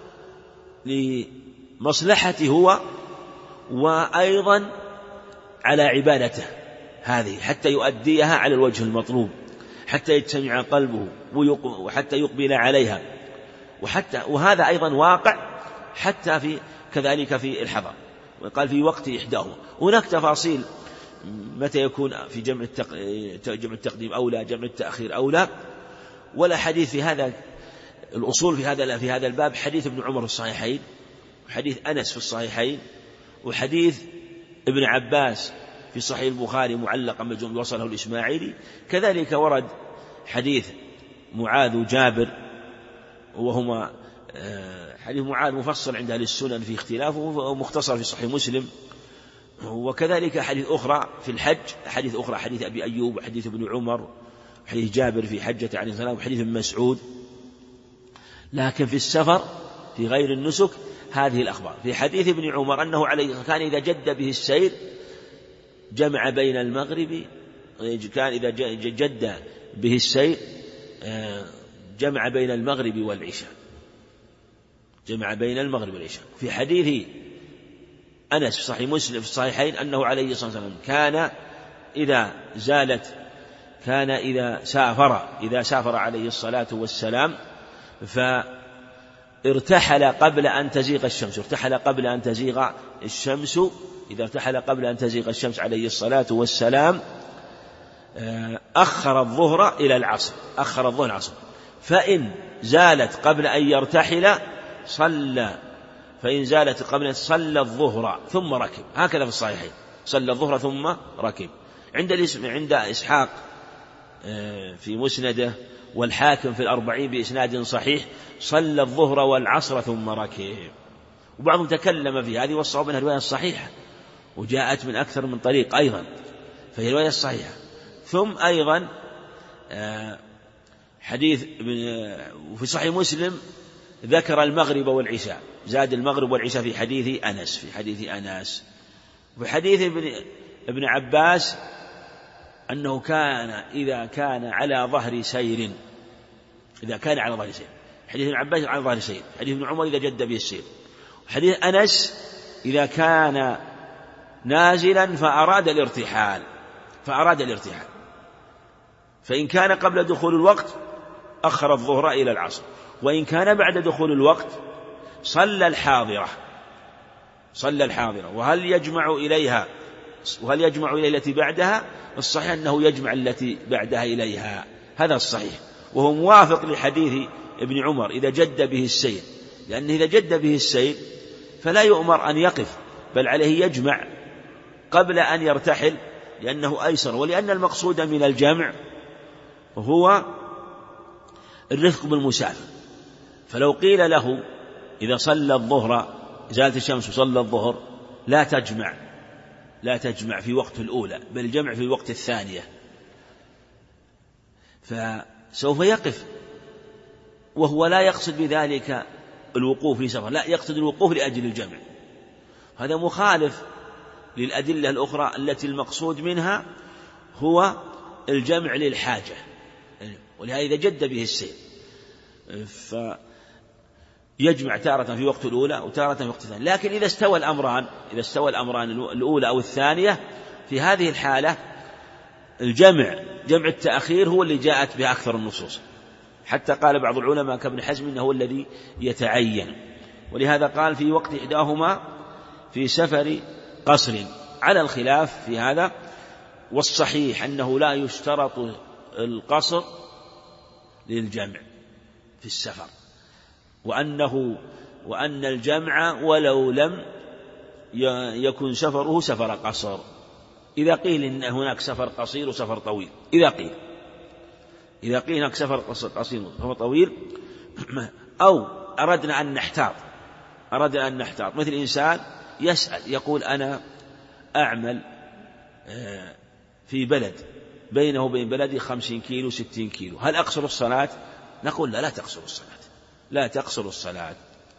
[SPEAKER 2] لمصلحته هو، وأيضا على عبادته هذه حتى يؤديها على الوجه المطلوب، حتى يجتمع قلبه وحتى يقبل عليها، وهذا أيضا واقع حتى كذلك في الحضر. وقال في وقت إحداهما. هناك تفاصيل متى يكون في جمع التقديم أولى، جمع التأخير أولى، ولا حديث في هذا الأصول في هذا الباب. حديث ابن عمر في الصحيحين، وحديث أنس في الصحيحين، وحديث ابن عباس في صحيح البخاري معلقا مجموع وصله الإسماعيلي. كذلك ورد حديث معاذ وجابر، وهما حديث معاذ مفصل عند أهل السنن في اختلافه، ومختصر في صحيح مسلم. وكذلك حديث أخرى في الحج، حديث أخرى حديث أبي أيوب، وحديث ابن عمر، وحديث جابر في حجة عليه السلام، وحديث ابن مسعود. لكن في السفر في غير النسك هذه الأخبار. في حديث ابن عمر أنه كان إذا جد به السير جمع بين المغرب، كان إذا جد به السير جمع بين المغرب والعشاء، في حديث أنس في صحيح مسلم في الصحيحين أنه عليه الصلاة والسلام كان إذا سافر عليه الصلاة والسلام فارتحل قبل أن تزيغ الشمس عليه الصلاة والسلام أخر الظهر إلى العصر، فإن زالت قبل أن يرتحل صلى الظهر ثم ركب. هكذا في الصحيحين، صلى الظهر ثم ركب. عند إسحاق في مسنده والحاكم في الأربعين بإسناد صحيح صلى الظهر والعصر ثم ركب. وبعضهم تكلم في هذه، والصواب منها الرواية الصحيحة، وجاءت من أكثر من طريق أيضا، فهي الرواية الصحيحة. ثم أيضا حديث وفي صحيح مسلم ذكر المغرب والعشاء، زاد المغرب والعشاء في حديث أنس. وفي حديث ابن عباس أنه كان إذا كان على ظهر سير، حديث ابن عباس على ظهر سير، حديث ابن عمر إذا جد به السير، حديث أنس إذا كان نازلا فأراد الارتحال، فإن كان قبل دخول الوقت أخر الظهر إلى العصر، وإن كان بعد دخول الوقت صلى الحاضرة. وهل يجمع إليها التي بعدها؟ الصحيح أنه يجمع التي بعدها إليها، هذا الصحيح، وهو موافق لحديث ابن عمر إذا جد به السير، لأنه إذا جد به السير فلا يؤمر أن يقف، بل عليه يجمع قبل أن يرتحل، لأنه أيسر، ولأن المقصود من الجمع هو الرفق بالمسافر. فلو قيل له إذا صلى الظهر، زالت الشمس وصلى الظهر، لا تجمع في وقت الأولى، بل الجمع في وقت الثانية، فسوف يقف، وهو لا يقصد بذلك الوقوف لسفر، لا، يقصد الوقوف لأجل الجمع. هذا مخالف للأدلة الأخرى التي المقصود منها هو الجمع للحاجة، ولهذا إذا جد به السير فيجمع تارة في وقت الأولى وتارة في وقت الثانية. لكن إذا استوى الأمران الأولى أو الثانية، في هذه الحالة جمع التأخير هو اللي جاءت به أكثر النصوص، حتى قال بعض العلماء كابن حزم إنه هو الذي يتعين، ولهذا قال في وقت إحداهما في سفر قصر، على الخلاف في هذا. والصحيح أنه لا يشترط القصر للجمع في السفر، وأن الجمع ولو لم يكن سفره سفر قصر، إذا قيل إن هناك سفر قصير وسفر طويل، إذا قيل هناك سفر قصير وسفر طويل، أو أردنا أن نحتاط، مثل إنسان يسأل يقول أنا أعمل في بلد بينه وبين بلدي 50 كيلو 60 كيلو، هل أقصر الصلاة؟ نقول لا تقصر الصلاة.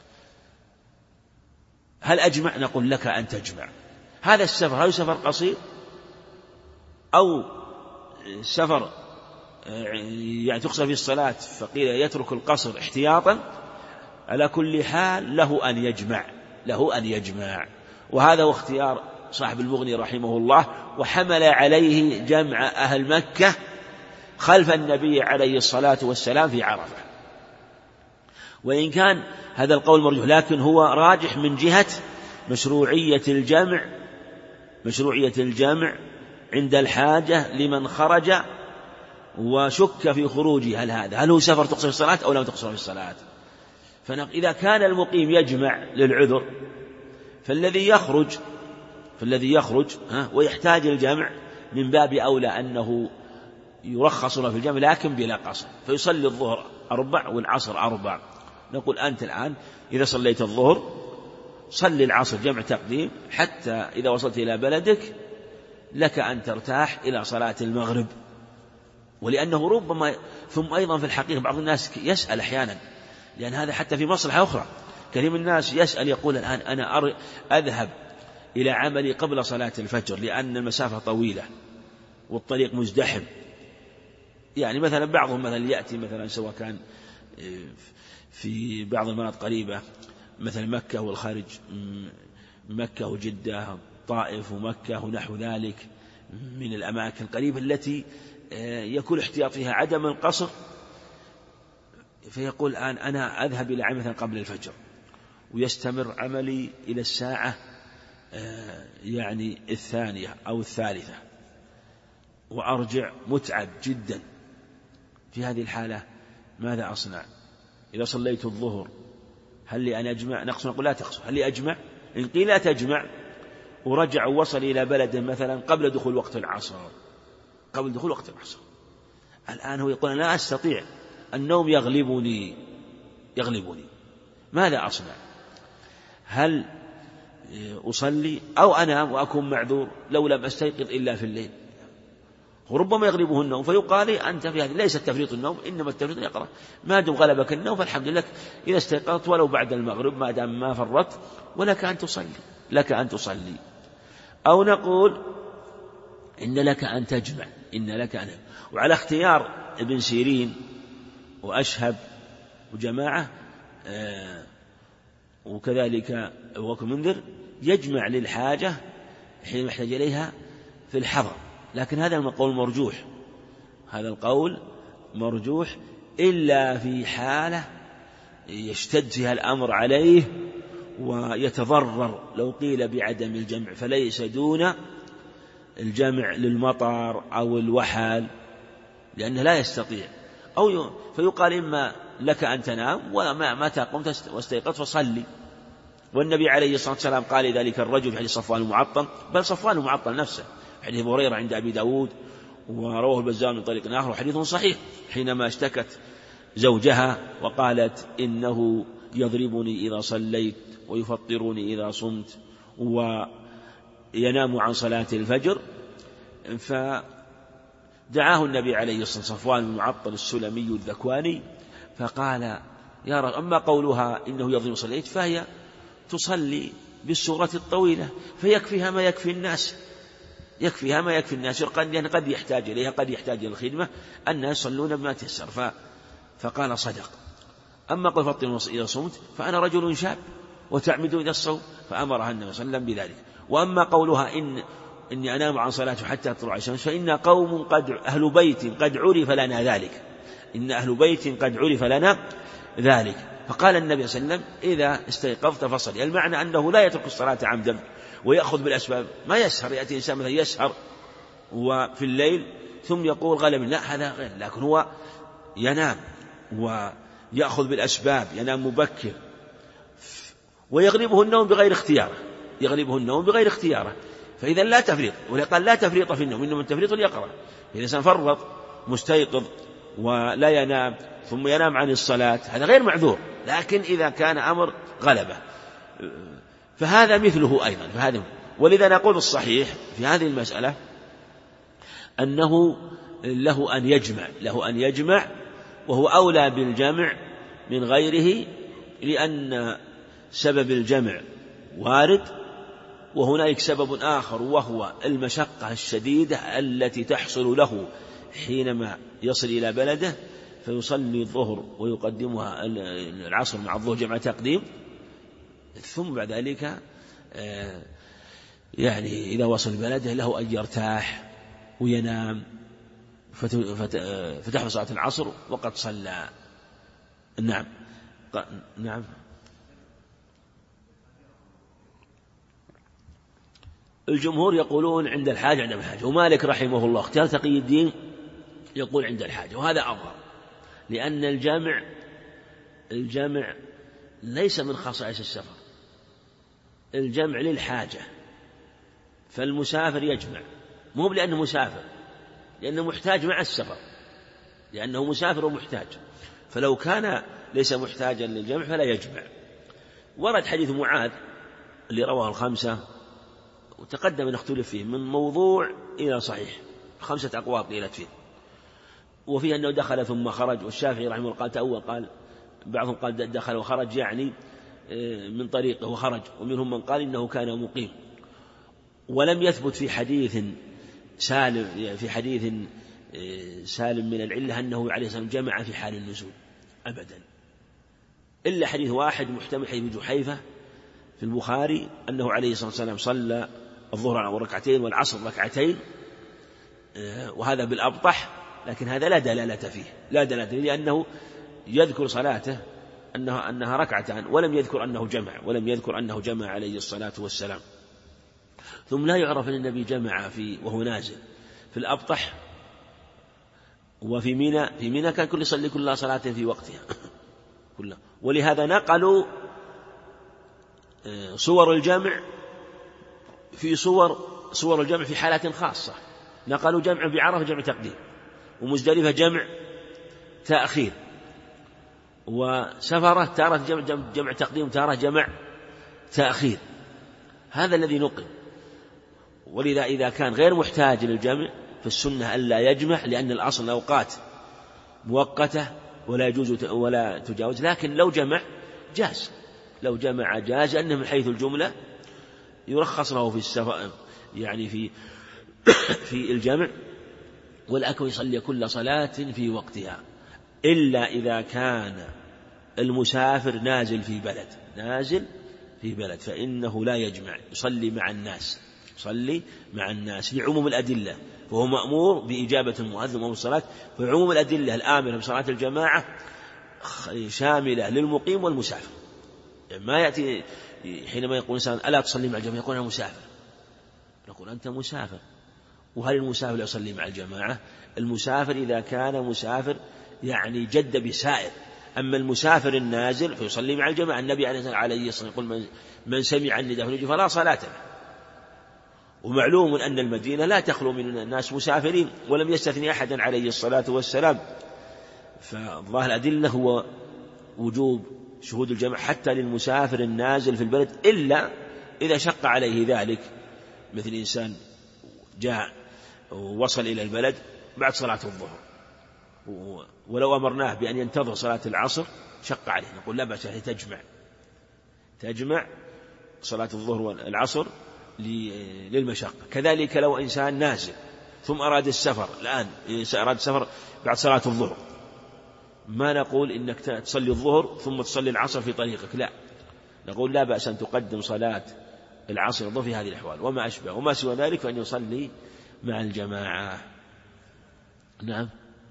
[SPEAKER 2] هل أجمع؟ نقول لك أن تجمع. هذا السفر هل سفر قصير أو سفر يعني تقصر في الصلاة، فقيل يترك القصر احتياطا، على كل حال له أن يجمع. وهذا هو اختيار صاحب المغني رحمه الله، وحمل عليه جمع أهل مكة خلف النبي عليه الصلاة والسلام في عرفة. وإن كان هذا القول مرجوح، لكن هو راجح من جهة مشروعية الجمع عند الحاجة لمن خرج وشك في خروجه، هل هو سفر تقصر في الصلاة أو لا تقصر في الصلاة. فإذا كان المقيم يجمع للعذر، فالذي يخرج ويحتاج الجمع من باب أولى أنه يرخص له في الجمع لكن بلا قصر، فيصلي الظهر 4 والعصر 4. نقول أنت الآن إذا صليت الظهر صلي العصر جمع تقديم، حتى إذا وصلت إلى بلدك لك أن ترتاح إلى صلاة المغرب. ولأنه ربما ثم أيضا في الحقيقة بعض الناس يسأل أحيانا، لأن هذا حتى في مصلحة أخرى، كثير من الناس يسأل يقول الآن أنا أذهب إلى عملي قبل صلاة الفجر لأن المسافة طويلة والطريق مزدحم. يعني مثلا بعضهم مثلا يأتي مثلا سواء كان في بعض المناطق قريبة مثل مكة والخارج، مكة وجدة، طائف ومكة ونحو ذلك من الأماكن القريبة التي يكون احتياط فيها عدم القصر، فيقول الآن أنا أذهب إلى عمل مثلا قبل الفجر ويستمر عملي إلى الساعة يعني 2 أو 3 وأرجع متعب جدا. في هذه الحالة ماذا أصنع؟ إذا صليت الظهر هل لي أن أجمع؟ نقول لا تقصر. هل لي أجمع؟ إن قيل لا تجمع ورجع ووصل إلى بلد مثلا قبل دخول وقت العصر، الآن هو يقول لا أستطيع، النوم يغلبني، ماذا أصنع؟ هل أصلي أو أنام وأكون معذور لو لم أستيقظ إلا في الليل؟ وربما يغلبه النوم، فيقال أنت في هذه ليس التفريط النوم، إنما التفريط يقرأ ما دم غلبك النوم فالحمد لله إذا استيقظت ولو بعد المغرب ما دام ما فرطت، ولك أن تصلي. أو نقول إن لك أن تجمع، وعلى اختيار ابن سيرين وأشهب وجماعة وكذلك أبو منذر يجمع للحاجة حين يحتاج إليها في الحضر، لكن هذا القول مرجوح إلا في حالة يشتد فيها الأمر عليه ويتضرر لو قيل بعدم الجمع، فليس دون الجمع للمطر أو الوحل لأنه لا يستطيع، أو فيقال إما لك أن تنام ومتى قمت واستيقظت فصلي. والنبي عليه الصلاة والسلام قال ذلك الرجل في حديث صفوان المعطل، بل صفوان المعطل نفسه حديث أبي هريرة عند أبي داود ورواه البزار من طريق آخر وحديث صحيح، حينما اشتكت زوجها وقالت إنه يضربني إذا صليت ويفطرني إذا صمت وينام عن صلاة الفجر، فدعاه النبي عليه الصلاة والسلام صفوان المعطل السلمي الذكواني فقال يرى. أما قولها إنه يظلم صليت فهي تصلي بالسورة الطويلة فيكفيها ما يكفي الناس، يكفيها ما يكفي الناس، يعني قد يحتاج إليها، قد يحتاج إلى الخدمة، الناس يصلون بما تيسر. فقال صدق. أما قل فطر إذا صمت فأنا رجل شاب وتعمد إلى الصوم، فأمرها النبي صلى الله عليه وسلم بذلك. وأما قولها إني أنام عن صلاته حتى تطلع الشمس فإن قوم أهل بيت قد عرف لنا ذلك، إن أهل بيت قد عرف لنا ذلك. فقال النبي صلى الله عليه وسلم إذا استيقظت فصل، المعنى أنه لا يترك الصلاة عمدا ويأخذ بالأسباب. ما يسهر، يأتي إنسان مثلا يسهر وفي الليل ثم يقول غلب، لا هذا غير، لكن هو ينام ويأخذ بالأسباب، ينام مبكر ويغلبه النوم بغير اختياره، يغلبه النوم بغير اختياره. فإذا لا تفريط، وقال لا تفريط في النوم، إنما التفريط ليقرأ. إذا إنسان فرط مستيقظ ولا ينام ثم ينام عن الصلاة هذا غير معذور، لكن إذا كان أمر غلبه فهذا مثله أيضا. ولذا نقول الصحيح في هذه المسألة أنه له أن يجمع وهو أولى بالجمع من غيره، لأن سبب الجمع وارد، وهناك سبب آخر وهو المشقة الشديدة التي تحصل له حينما يصل إلى بلده فيصلي الظهر ويقدمها العصر مع الظهر جمع تقديم، ثم بعد ذلك يعني إذا وصل بلده له أن يرتاح وينام فتحضر صلاة العصر وقد صلى. نعم. الجمهور يقولون عند الحاجة، عند الحاجة، ومالك رحمه الله اختيار تقي الدين يقول عند الحاجة، وهذا أظهر، لأن الجمع ليس من خصائص السفر، الجمع للحاجة. فالمسافر يجمع مو لأنه مسافر، لأنه محتاج مع السفر، لأنه مسافر ومحتاج. فلو كان ليس محتاجا للجمع فلا يجمع. ورد حديث معاذ اللي رواه الخمسة وتقدم أن اختلف فيه من موضوع إلى صحيح، 5 أقوال قيلت فيه، وفيه أنه دخل ثم خرج، والشافعي رحمه الله قال تأول، قال بعضهم قال دخل وخرج يعني من طريقه وخرج، ومنهم من قال إنه كان مقيم. ولم يثبت في حديث سالم من العلة أنه عليه الصلاة والسلام جمع في حال النزول أبدا، إلا حديث واحد محتمل، حديث جحيفة في البخاري أنه عليه الصلاة والسلام صلى الظهر ركعتين والعصر ركعتين، وهذا بالأبطح، لكن هذا لا دلالة فيه، لأنه يذكر صلاته أنها ركعتان، ولم يذكر أنه جمع عليه الصلاة والسلام. ثم لا يعرف أن النبي جمع وهو نازل في الأبطح وفي منى. في منى كان كل يصلي كل صلاة في وقتها كلها، ولهذا نقلوا صور الجمع في حالات خاصة، نقلوا جمع بعرفة جمع تقديم، ومزدلفة جمع تأخير، وسفرة تارة جمع تقديم تارة جمع تأخير. هذا الذي نقل. ولذا إذا كان غير محتاج للجمع فالسنة ألا يجمع، لأن الأصل الأوقات مؤقتة ولا يجوز ولا تجاوز، لكن لو جمع جاز، أنه من حيث الجملة يرخص له في السفر، يعني في الجمع، ولكن يصلي كل صلاة في وقتها، إلا إذا كان المسافر نازل في بلد فإنه لا يجمع، يصلي مع الناس لعموم الأدلة، فهو مأمور بإجابة المؤذن وهو الصلاة. فعموم الأدلة الآمرة بصلاة الجماعة شاملة للمقيم والمسافر. ما يأتي حينما يقول إنسان ألا تصلي مع الجماعة يقول أنا مسافر، نقول أنت مسافر. وهل المسافر يصلي مع الجماعة؟ المسافر إذا كان مسافر يعني جد بسائر، أما المسافر النازل فيصلي مع الجماعة. النبي عليه الصلاة والسلام يقول من سمع النداء فلا صلاة له. ومعلوم أن المدينة لا تخلو من الناس مسافرين، ولم يستثني أحدا عليه الصلاة والسلام. فظاهر الأدلة هو وجوب شهود الجماعة حتى للمسافر النازل في البلد، إلا إذا شق عليه ذلك، مثل إنسان جاء ووصل إلى البلد بعد صلاة الظهر ولو أمرناه بأن ينتظر صلاة العصر شق عليه، نقول لا بأس، تجمع صلاة الظهر والعصر للمشقة. كذلك لو إنسان نازل ثم أراد السفر الآن، أراد السفر بعد صلاة الظهر، ما نقول إنك تصلي الظهر ثم تصلي العصر في طريقك، لا، نقول لا بأس أن تقدم صلاة العصر والظهر في هذه الأحوال، وما أشبه، وما سوى ذلك فأن يصلي مع الجماعة. نعم.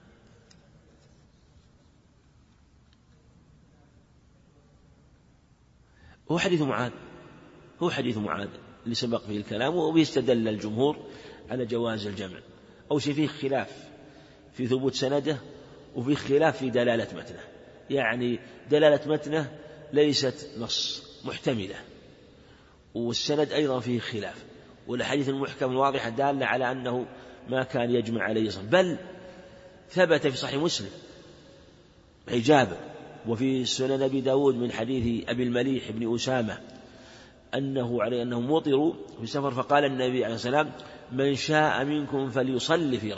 [SPEAKER 2] هو حديث معاذ اللي سبق فيه الكلام، وبه استدل الجمهور على جواز الجمع. أو شيء فيه خلاف في ثبوت سنده، وفيه خلاف في دلالة متنه، يعني دلالة متنه ليست نص، محتملة، والسند أيضا فيه خلاف، والحديث المحكم الواضح دالة على أنه ما كان يجمع عليه صلاة، بل ثبت في صحيح مسلم جابر وفي سنن أبي داود من حديث أبي المليح بن أسامة أنهم وطروا في سفر، فقال النبي عليه السلام: من شاء منكم فليصلي في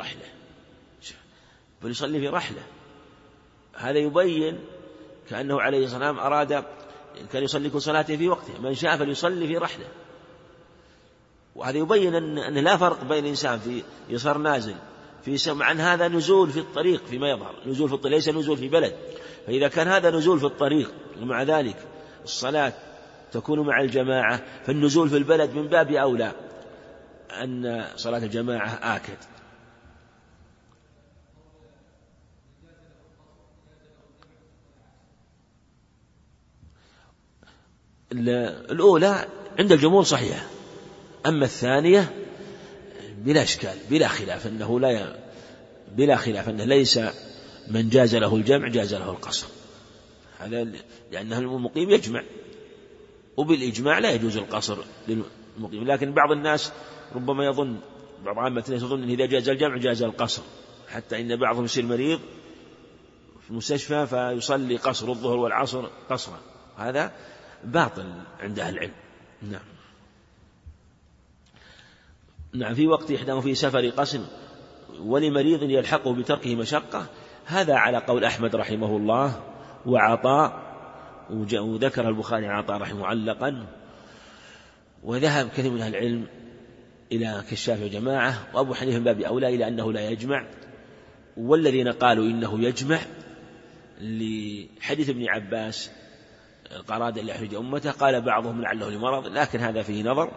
[SPEAKER 2] رحله. هذا يبين كأنه عليه السلام أراد كان يصلي كل صلاته في وقته، من شاء فليصلي في رحله. وهذا يبين أن لا فرق بين الإنسان في يصير نازل في سمع عن هذا نزول في الطريق فيما يظهر، نزول في الطريق ليس نزول في بلد. فإذا كان هذا نزول في الطريق ومع ذلك الصلاة تكون مع الجماعة، فالنزول في البلد من باب أولى أن صلاة الجماعة آكد. الأولى عند الجمهور صحيحة، أما الثانية بلا إشكال بلا خلاف أنه ليس من جاز له الجمع جاز له القصر، هذا لأنه المقيم يجمع، وبالإجماع لا يجوز القصر للمقيم. لكن بعض الناس ربما يظن، بعض عامة الناس يظن أن إذا جاز الجمع جاز القصر، حتى إن بعضهم يصير مريض في المستشفى فيصلي قصر الظهر والعصر قصرا، هذا باطل عند أهل العلم. نعم. في وقت إحداهم في سفر قصر ولمريض يلحقه بتركه مشقة، هذا على قول أحمد رحمه الله وعطاء، وذكر البخاري عطاء رحمه معلقا، وذهب كثير من أهل العلم إلى كالشافعي جماعة، وأبو حنيفة من باب أولى إلى أنه لا يجمع، والذين قالوا إنه يجمع لحديث ابن عباس أراد أن يحرج أمته، قال بعضهم لعله لمرض، لكن هذا فيه نظر.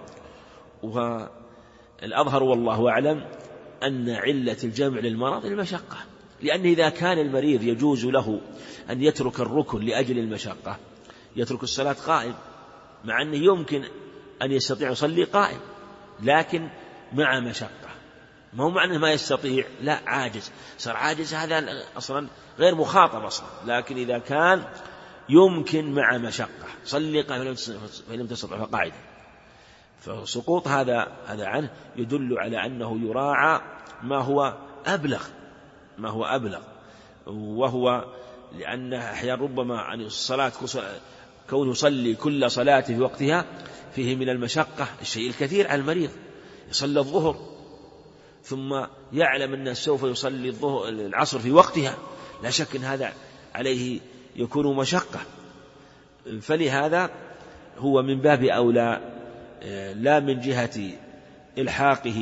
[SPEAKER 2] والأظهر والله أعلم أن علة الجمع للمرض المشقة، لأن إذا كان المريض يجوز له أن يترك الركن لأجل المشقة، يترك الصلاة قائم، مع أنه يمكن أن يستطيع يصلي قائم لكن مع مشقة، ما هو معنى ما يستطيع، لا، عاجز، صار عاجز، هذا أصلا غير مخاطب أصلا. لكن إذا كان يمكن مع مشقة صلي قائم فإن لم تستطع فقاعدا، فسقوط هذا عنه يدل على أنه يراعى ما هو أبلغ، وهو لأن أحيانا ربما عن الصلاة كونه يصلي كل صلاة في وقتها فيه من المشقة الشيء الكثير على المريض. يصلي الظهر ثم يعلم أنه سوف يصلي العصر في وقتها، لا شك أن هذا عليه يكون مشقة، فلهذا هو من باب أولى، لا من جهة إلحاقه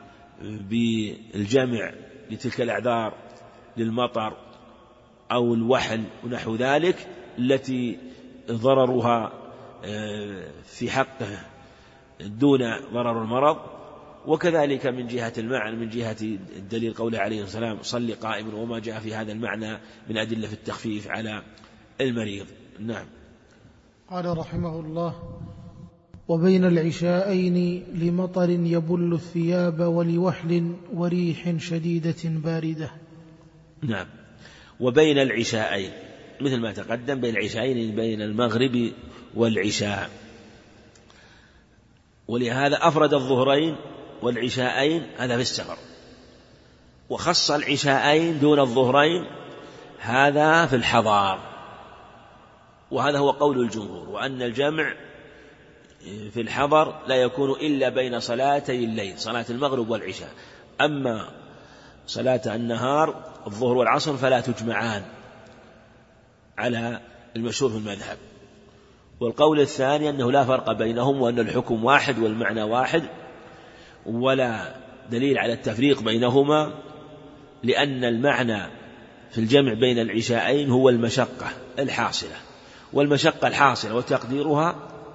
[SPEAKER 2] بالجمع لتلك الأعذار للمطر أو الوحل ونحو ذلك التي ضررها في حقه دون ضرر المرض. وكذلك من جهة المعنى، من جهة الدليل قوله عليه السلام صل قائما، وما جاء في هذا المعنى من أدلة في التخفيف على المريض. نعم.
[SPEAKER 1] قال رحمه الله: وبين العشاءين لمطر يبل الثياب ولوحل وريح شديدة باردة.
[SPEAKER 2] نعم. وبين العشاءين مثل ما تقدم، بين العشاءين بين المغرب والعشاء، ولهذا أفرد الظهرين والعشاءين هذا في السفر، وخص العشاءين دون الظهرين هذا في الحضار، وهذا هو قول الجمهور، وأن الجمع في الحضر لا يكون إلا بين صلاتي الليل، صلاة المغرب والعشاء. أما صلاة النهار الظهر والعصر فلا تجمعان على المشهور في المذهب. والقول الثاني أنه لا فرق بينهم وأن الحكم واحد والمعنى واحد، ولا دليل على التفريق بينهما، لأن المعنى في الجمع بين العشاءين هو المشقة الحاصلة، والمشقة الحاصلة وتقديرها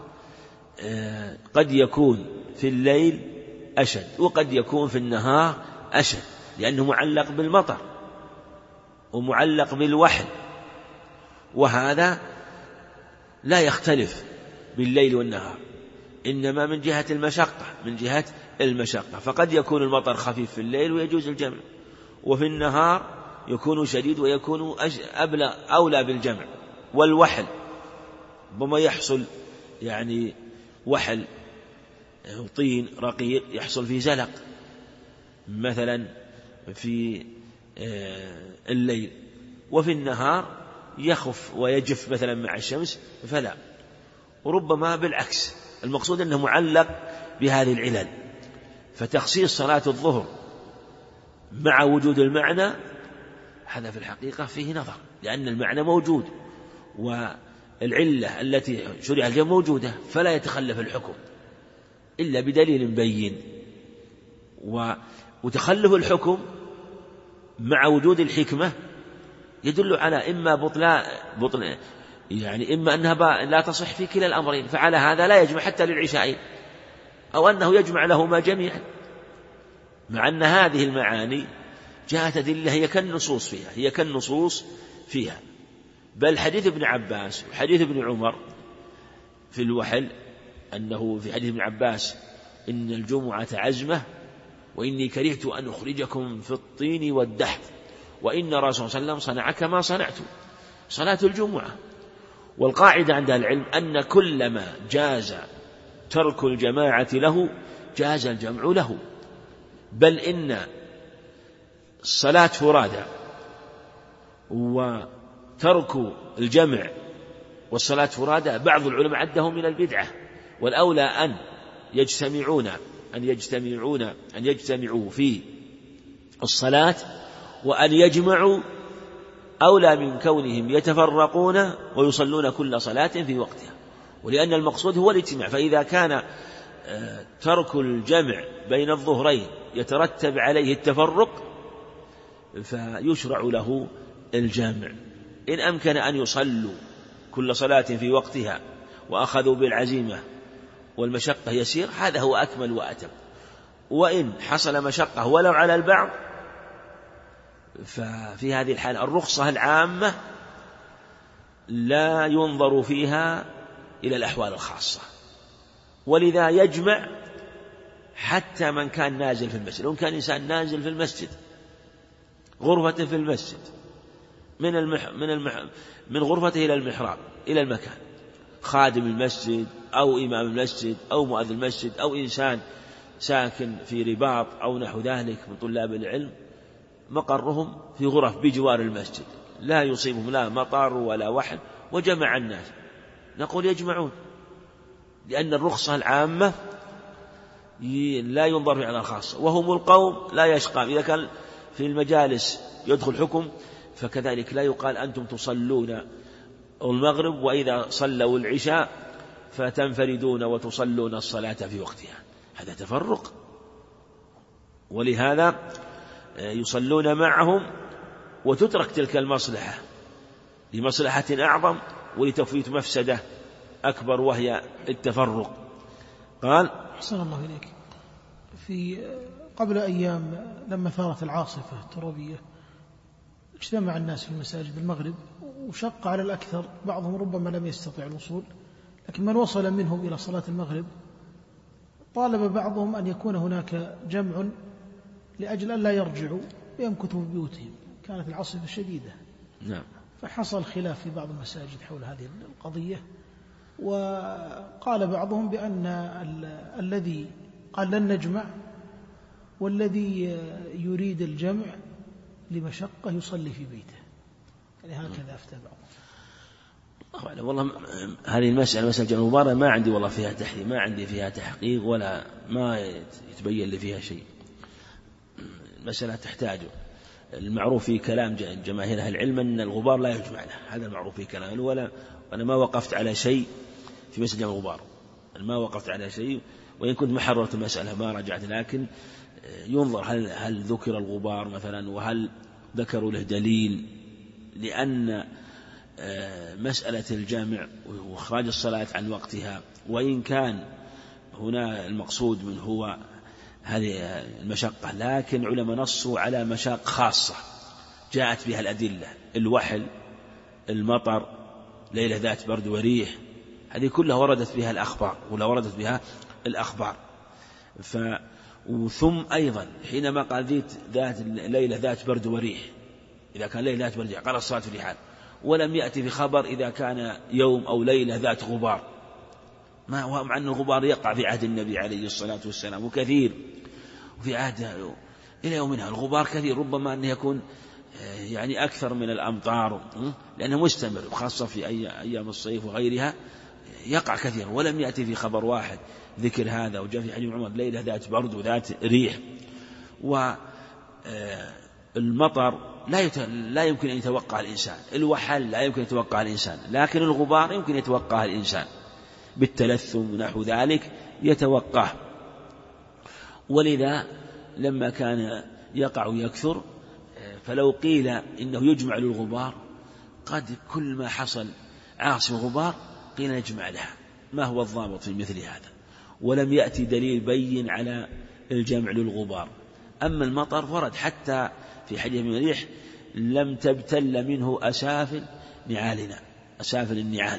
[SPEAKER 2] قد يكون في الليل أشد وقد يكون في النهار أشد، لأنه معلق بالمطر ومعلق بالوحل، وهذا لا يختلف بالليل والنهار، إنما من جهة المشقة، فقد يكون المطر خفيف في الليل ويجوز الجمع، وفي النهار يكون شديد ويكون أولى بالجمع. والوحل ربما يحصل يعني وحل طين رقيق يحصل فيه زلق مثلا في الليل، وفي النهار يخف ويجف مثلا مع الشمس فلا، وربما بالعكس. المقصود أنه معلق بهذه العلل، فتخصيص صلاة الظهر مع وجود المعنى هذا في الحقيقة فيه نظر، لأن المعنى موجود والعلة التي شرع الجمع موجودة، فلا يتخلف الحكم إلا بدليل بين. وتخلف الحكم مع وجود الحكمة يدل على إما بطلان يعني إما أنها لا تصح في كلا الأمرين، فعلى هذا لا يجمع حتى للعشاءين، أو أنه يجمع لهما جميعا، مع أن هذه المعاني جاءت أدلة هي كالنصوص فيها. بل حديث ابن عباس وحديث ابن عمر في الوحل، أنه في حديث ابن عباس إن الجمعة عزمة وإني كرهت أن أخرجكم في الطين والدحر، وإن الرسول صلى الله عليه وسلم صنع كما صنعت، صلاة الجمعة. والقاعدة عند العلم أن كلما جاز ترك الجماعة له جاز الجمع له، بل إن الصلاة فرادى وترك الجمع والصلاة فرادى بعض العلماء عدهم من البدعة، والأولى أن يجتمعوا في الصلاة وأن يجمعوا أولى من كونهم يتفرقون ويصلون كل صلاة في وقتها، ولأن المقصود هو الاجتماع. فإذا كان ترك الجمع بين الظهرين يترتب عليه التفرق فيشرع له الجمع. إن أمكن أن يصلوا كل صلاة في وقتها وأخذوا بالعزيمة والمشقة يسير هذا هو أكمل وأتم. وإن حصل مشقة ولو على البعض ففي هذه الحالة الرخصة العامة لا ينظر فيها إلى الأحوال الخاصة، ولذا يجمع حتى من كان نازل في المسجد. لو كان إنسان نازل في المسجد غرفة في المسجد من غرفته إلى المحراب إلى المكان، خادم المسجد أو إمام المسجد أو مؤذن المسجد أو إنسان ساكن في رباط أو نحو ذلك من طلاب العلم، مقرهم في غرف بجوار المسجد لا يصيبهم لا مطر ولا وحل، وجمع الناس، نقول يجمعون، لأن الرخصة العامة لا ينظر في على الخاصة. وهم القوم لا يشقى، إذا كان في المجالس يدخل حكم فكذلك لا يقال أنتم تصلون المغرب وإذا صلوا العشاء فتنفردون وتصلون الصلاة في وقتها، هذا تفرق. ولهذا يصلون معهم وتترك تلك المصلحة لمصلحة أعظم ولتفويت مفسدة أكبر وهي التفرق. قال
[SPEAKER 1] أحسن الله إليك، قبل أيام لما ثارت العاصفة الترابية اجتمع الناس في مساجد المغرب، وشق على الأكثر، بعضهم ربما لم يستطع الوصول، لكن من وصل منهم إلى صلاة المغرب طالب بعضهم أن يكون هناك جمع لأجل أن لا يرجعوا ويمكثوا في بيوتهم، كانت العاصفة شديدة.
[SPEAKER 2] نعم.
[SPEAKER 1] فحصل خلاف في بعض المساجد حول هذه القضية، وقال بعضهم بأن الذي قال لن نجمع والذي يريد الجمع لمشقة يصلي في بيته، يعني هكذا أفتى بعضهم.
[SPEAKER 2] والله هذه مسألة جمع المباراة ما عندي والله فيها تحقيق، ما عندي فيها تحقيق ولا ما يتبين لي فيها شيء، المسألة تحتاج المعروف في كلام جماهير أهل العلم أن الغبار لا يجمع له، هذا المعروف في كلام. وأنا ما وقفت على شيء في مسألة الغبار، أنا ما وقفت على شيء، وإن كنت ما حررت المسألة ما رجعت، لكن ينظر هل ذكر الغبار مثلا، وهل ذكروا له دليل، لأن مسألة الجامع وإخراج الصلاة عن وقتها، وإن كان هنا المقصود من هو هذه المشقة، لكن علماء نصوا على مشاق خاصة جاءت بها الأدلة: الوحل، المطر، ليلة ذات برد وريح، هذه كلها وردت بها الأخبار ثم أيضا حينما قال ذات ليلة ذات برد وريح، إذا كان ليلة ذات برد وريح قال الصلاة في الرحال، ولم يأتي في خبر إذا كان يوم أو ليلة ذات غبار، مع أن الغبار يقع في عهد النبي عليه الصلاة والسلام وكثير، وفي عهد إلى يومنا الغبار كثير، ربما أنه يكون يعني أكثر من الأمطار، لأنه مستمر، خاصة في أيام الصيف وغيرها يقع كثير، ولم يأتي في خبر واحد ذكر هذا. وجاء في حديث عمر ليلة ذات برد وذات ريح. والمطر لا يمكن أن يتوقع الإنسان، الوحل لا يمكن أن يتوقع الإنسان، لكن الغبار يمكن يتوقع الإنسان بالتلثم ونحو ذلك يتوقع. ولذا لما كان يقع ويكثر، فلو قيل إنه يجمع للغبار، قد كل ما حصل عاصف غبار قيل يجمع لها، ما هو الضابط في مثل هذا؟ ولم يأتي دليل بين على الجمع للغبار. أما المطر ورد حتى في حديث من الريح: لم تبتل منه أسافل نعالنا، أسافل النعال.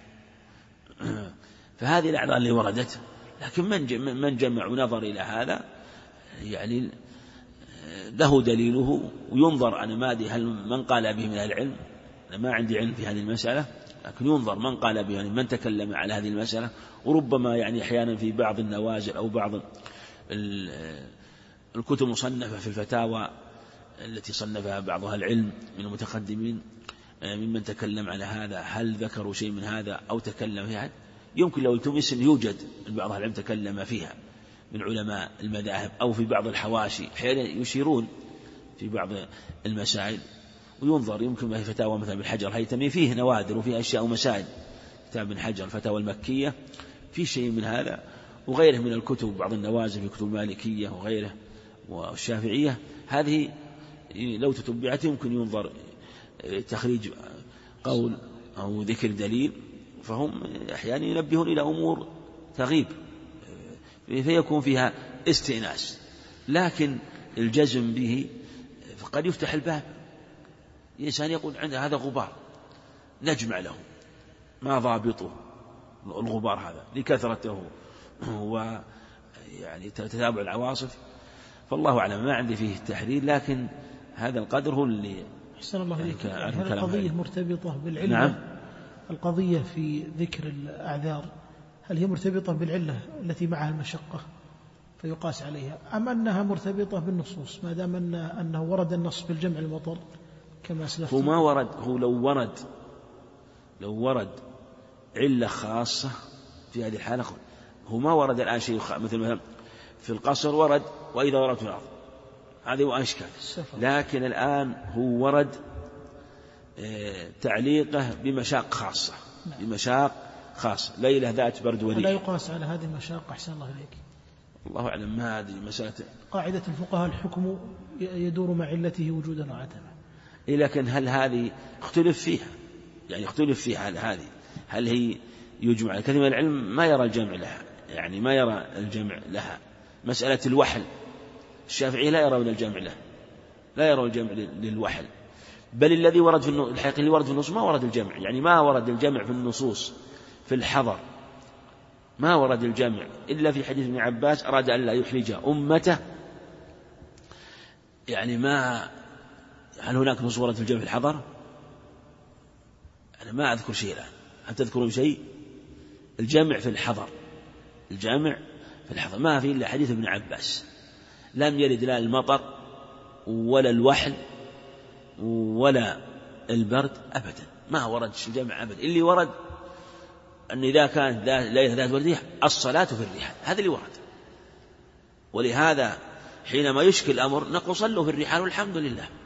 [SPEAKER 2] فهذه الأعذار اللي وردت، لكن من جمع ونظر إلى هذا يعني له دليله، وينظر. أنا ما أدري هل من قال به من العلم، أنا ما عندي علم في هذه المسألة، لكن ينظر من قال به، يعني من تكلم على هذه المسألة. وربما يعني أحيانا في بعض النوازل أو بعض الكتب المصنفة في الفتاوى التي صنفها بعضها العلم من المتقدمين ممن تكلم على هذا، هل ذكروا شيء من هذا أو تكلم فيها؟ يمكن لو التمس أن يوجد بعض العلم تكلم فيها من علماء المذاهب، أو في بعض الحواشي أحيانا يشيرون في بعض المسائل، وينظر. يمكن في فتاوى مثلا ابن حجر الهيثمي فيه نوادر وفيه أشياء ومسائل، كتاب ابن حجر الفتاوى المكية في شيء من هذا، وغيره من الكتب، بعض النوازل في كتب المالكية وغيره والشافعية، هذه لو تتبعت يمكن ينظر تخريج قول أو ذكر دليل، فهم أحيانا ينبهون إلى أمور تغيب فيكون فيها استئناس. لكن الجزم به فقد يفتح الباب، الإنسان يقول عنده هذا غبار نجمع له، ما ضابطه الغبار هذا لكثرته ويعني تتابع العواصف، فالله أعلم، ما عندي فيه التحرير، لكن هذا القدر هو اللي
[SPEAKER 1] أحسن الله إليك. هل القضية مرتبطة بالعلة؟
[SPEAKER 2] نعم.
[SPEAKER 1] القضية في ذكر الأعذار هل هي مرتبطة بالعلة التي معها المشقة فيقاس عليها، أم أنها مرتبطة بالنصوص ما دام أنه ورد النص بالجمع المطر كما أسلفت؟
[SPEAKER 2] هو ما ورد، هو لو ورد علة خاصة في هذه الحالة، هو ما ورد الآن شيء مثل في القصر ورد وإذا ورد في الأرض، هذه وأشكال. لكن الآن هو ورد تعليقه بمشاق خاصة، بمشاق خاصة، ليلة ذات برد وريح.
[SPEAKER 1] لا يقاس على هذه المشاق. أحسن الله إليك.
[SPEAKER 2] الله أعلم، ما هذه مسألة.
[SPEAKER 1] قاعدة الفقهاء الحكم يدور مع علته وجودا وعدما.
[SPEAKER 2] لكن هل هذه اختلف فيها، يعني اختلف فيها هل هي يجمع؟ كثير من العلم ما يرى الجمع لها، يعني ما يرى الجمع لها. مسألة الوحل الشافعي لا يرون الجمع له، لا يرون الجمع للوحل، بل الذي ورد في الحقيقة اللي ورد في النصوص ما ورد الجمع، يعني ما ورد الجمع في النصوص في الحضر، ما ورد الجمع إلا في حديث ابن عباس أراد أن لا يحرج أمته، يعني ما هل هناك نصوص ورد في الجمع في الحضر؟ أنا ما أذكر شيء الآن. هل تذكرون شيء؟ الجمع في الحضر، الجمع في الحضر ما في إلا حديث ابن عباس، لم يرد لا المطر ولا الوحل ولا البرد أبدا، ما ورد الجمع أبدا. اللي ورد أن إذا كان ليلة ذات ورديح الصلاة في الرحال، هذا اللي ورد. ولهذا حينما يشكل الأمر نقول صلوا في الرحال والحمد لله،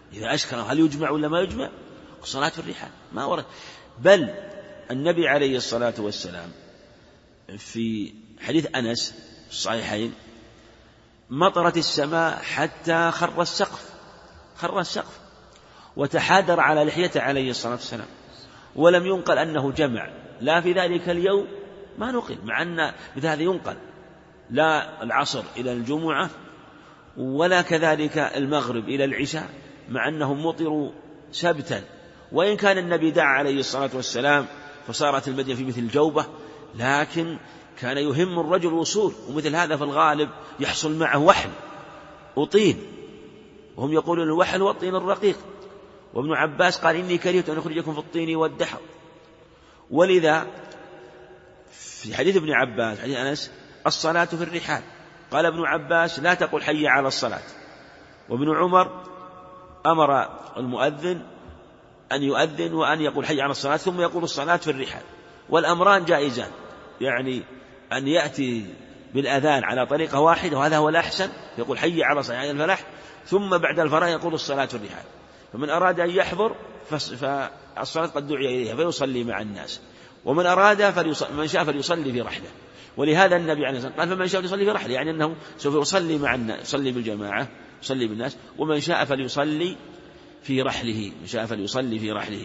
[SPEAKER 2] إذا أشكل هل يجمع ولا ما يجمع؟ الصلاة في الرحال ما ورد. بل النبي عليه الصلاة والسلام في حديث أنس في الصحيحين مطرت السماء حتى خر السقف وتحادر على لحيته عليه الصلاة والسلام، ولم ينقل أنه جمع لا في ذلك اليوم، ما نقل، مع أن مثل هذا ينقل لا العصر إلى الجمعة ولا كذلك المغرب إلى العشاء، مع أنهم مطروا سبتا، وإن كان النبي دعا عليه الصلاة والسلام فصارت المدينة في مثل الجوبة، لكن كان يهم الرجل وصول، ومثل هذا في الغالب يحصل معه وحل وطين، وهم يقولون الوحل هو الطين الرقيق. وابن عباس قال إني كرهت أن أخرجكم في الطين والدحر. ولذا في حديث ابن عباس حديث أنس الصلاة في الرحال، قال ابن عباس لا تقل حي على الصلاة. وابن عمر أمر المؤذن أن يؤذن وأن يقول حي على الصلاة ثم يقول الصلاة في الرحال، والأمران جائزان، يعني أن يأتي بالأذان على طريقة واحدة وهذا هو الأحسن، يقول حي على صلاة الفلاح ثم بعد الفراغ يقول الصلاة في الرحال. فمن أراد أن يحضر فالصلاة قد دعي إليها فيصلي مع الناس، ومن أراد من شاء فليصلي في رحله. ولهذا النبي عليه الصلاة والسلام قال فمن شاء فليصلي في رحله، يعني أنه سوف يصلي مع الناس، يصلي بالجماعة، يصلي بالناس، ومن شاء فليصلي في رحله، من شاء فليصلي في رحله.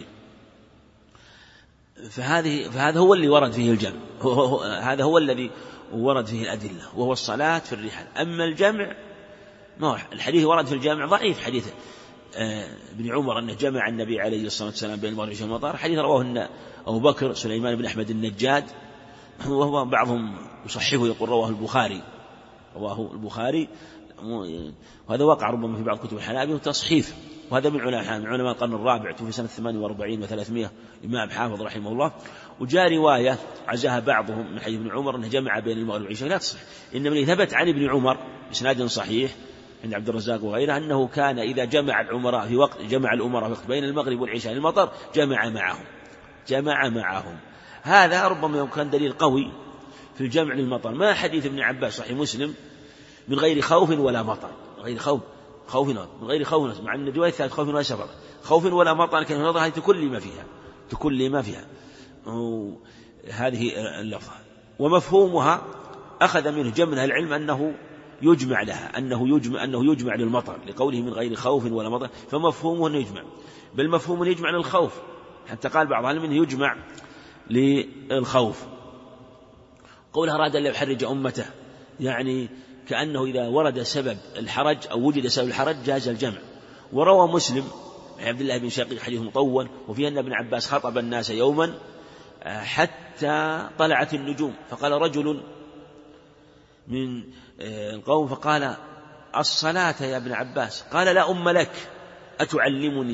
[SPEAKER 2] فهذا هو اللي ورد فيه الجمع، هذا هو الذي ورد فيه الأدلة، وهو الصلاة في الرحال. أما الجمع ما الحديث ورد في الجامع ضعيف، حديث ابن عمر أنه جمع النبي عليه الصلاة والسلام بين المغرب والعشاء والمطار، حديث رواه أبو بكر سليمان بن أحمد النجاد، وهو بعضهم يصححه يقول رواه البخاري، وهذا وقع ربما في بعض كتب الحنابلة تصحيف، وهذا من علماء القرن الرابع توفي سنة 48 و300 إمام حافظ رحمه الله. وجاء رواية عزاها بعضهم من حديث ابن عمر أنه جمع بين المغرب والعشاء، لا تصح، إنما ثبت عن ابن عمر بإسناد صحيح عند عبد الرزاق وغيره أنه كان إذا جمع الأمراء في وقت بين المغرب والعشاء المطر جمع معهم. هذا ربما كان دليل قوي في الجمع للمطر، ما حديث ابن عباس صحيح مسلم من غير خوف ولا مطر، من غير خوف مع أن الرواية الثالث خوف ولا سفر، خوف ولا مطر، لكن النظر هذه تكل ما فيها هذه اللفظة. ومفهومها أخذ منه جمع العلم أنه يجمع لها، أنه يجمع للمطر، لقوله من غير خوف ولا مطر، فمفهومه أنه يجمع، بل مفهومه يجمع للخوف، حتى قال بعض أهل منه يجمع للخوف. قوله أراد أن يحرج أمته، يعني كأنه إذا ورد سبب الحرج أو وجد سبب الحرج جاز الجمع. وروى مسلم عن عبد الله بن شقيق حديث مطول، وفيه أن ابن عباس خطب الناس يوما حتى طلعت النجوم، فقال رجل من القوم فقال الصلاة يا ابن عباس، قال لا أم لك، أتعلمني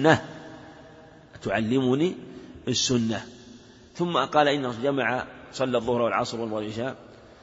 [SPEAKER 2] السنة. ثم قال إنه جمع صلى الظهر والعصر والعشاء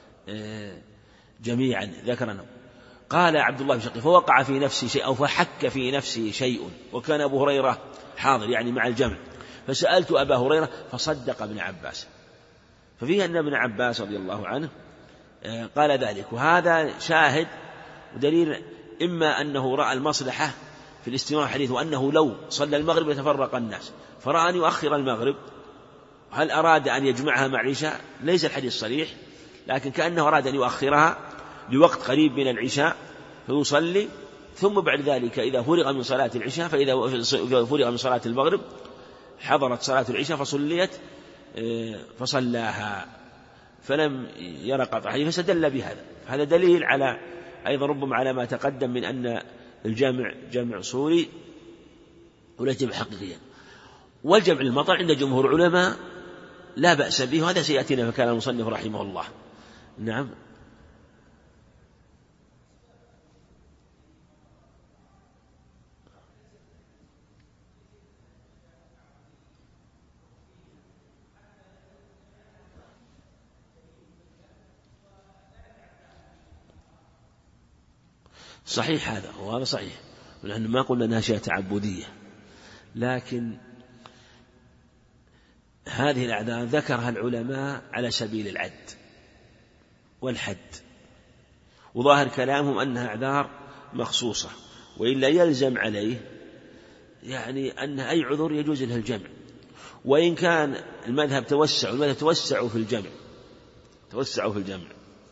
[SPEAKER 2] جميعا ذكرنا. قال عبد الله بن شقيق فوقع في نفسي شيء أو فحك في نفسي شيء، وكان أبو هريرة حاضر يعني مع الجمع، فسألت أبا هريرة فصدق ابن عباس. ففيه أن ابن عباس رضي الله عنه قال ذلك، وهذا شاهد ودليل إما أنه رأى المصلحة في الاستماع الحديث، وأنه لو صلى المغرب يتفرق الناس، فرأى أن يؤخر المغرب. هل أراد أن يجمعها مع العشاء؟ ليس الحديث صريح، لكن كأنه أراد أن يؤخرها لوقت قريب من العشاء فيصلي، ثم بعد ذلك إذا فرغ من صلاة العشاء، فإذا فرغ من صلاة المغرب حضرت صلاة العشاء فصليت فصلاها، فلم يرى قطع حديث، فاستدل بهذا. هذا دليل على أيضا ربما على ما تقدم من أن الجمع جمع صوري ولا جمع حقيقيا. والجمع المطر عند جمهور العلماء لا بأس به، وهذا سيأتينا فكان المصنف رحمه الله. نعم. صحيح هذا، وهذا صحيح، ولأن ما قلنا أنها شيء تعبدية، لكن هذه الأعذار ذكرها العلماء على سبيل العد والحد، وظاهر كلامهم أنها أعذار مخصوصة، وإلا يلزم عليه يعني أن أي عذر يجوز له الجمع، وإن كان المذهب توسعوا في الجمع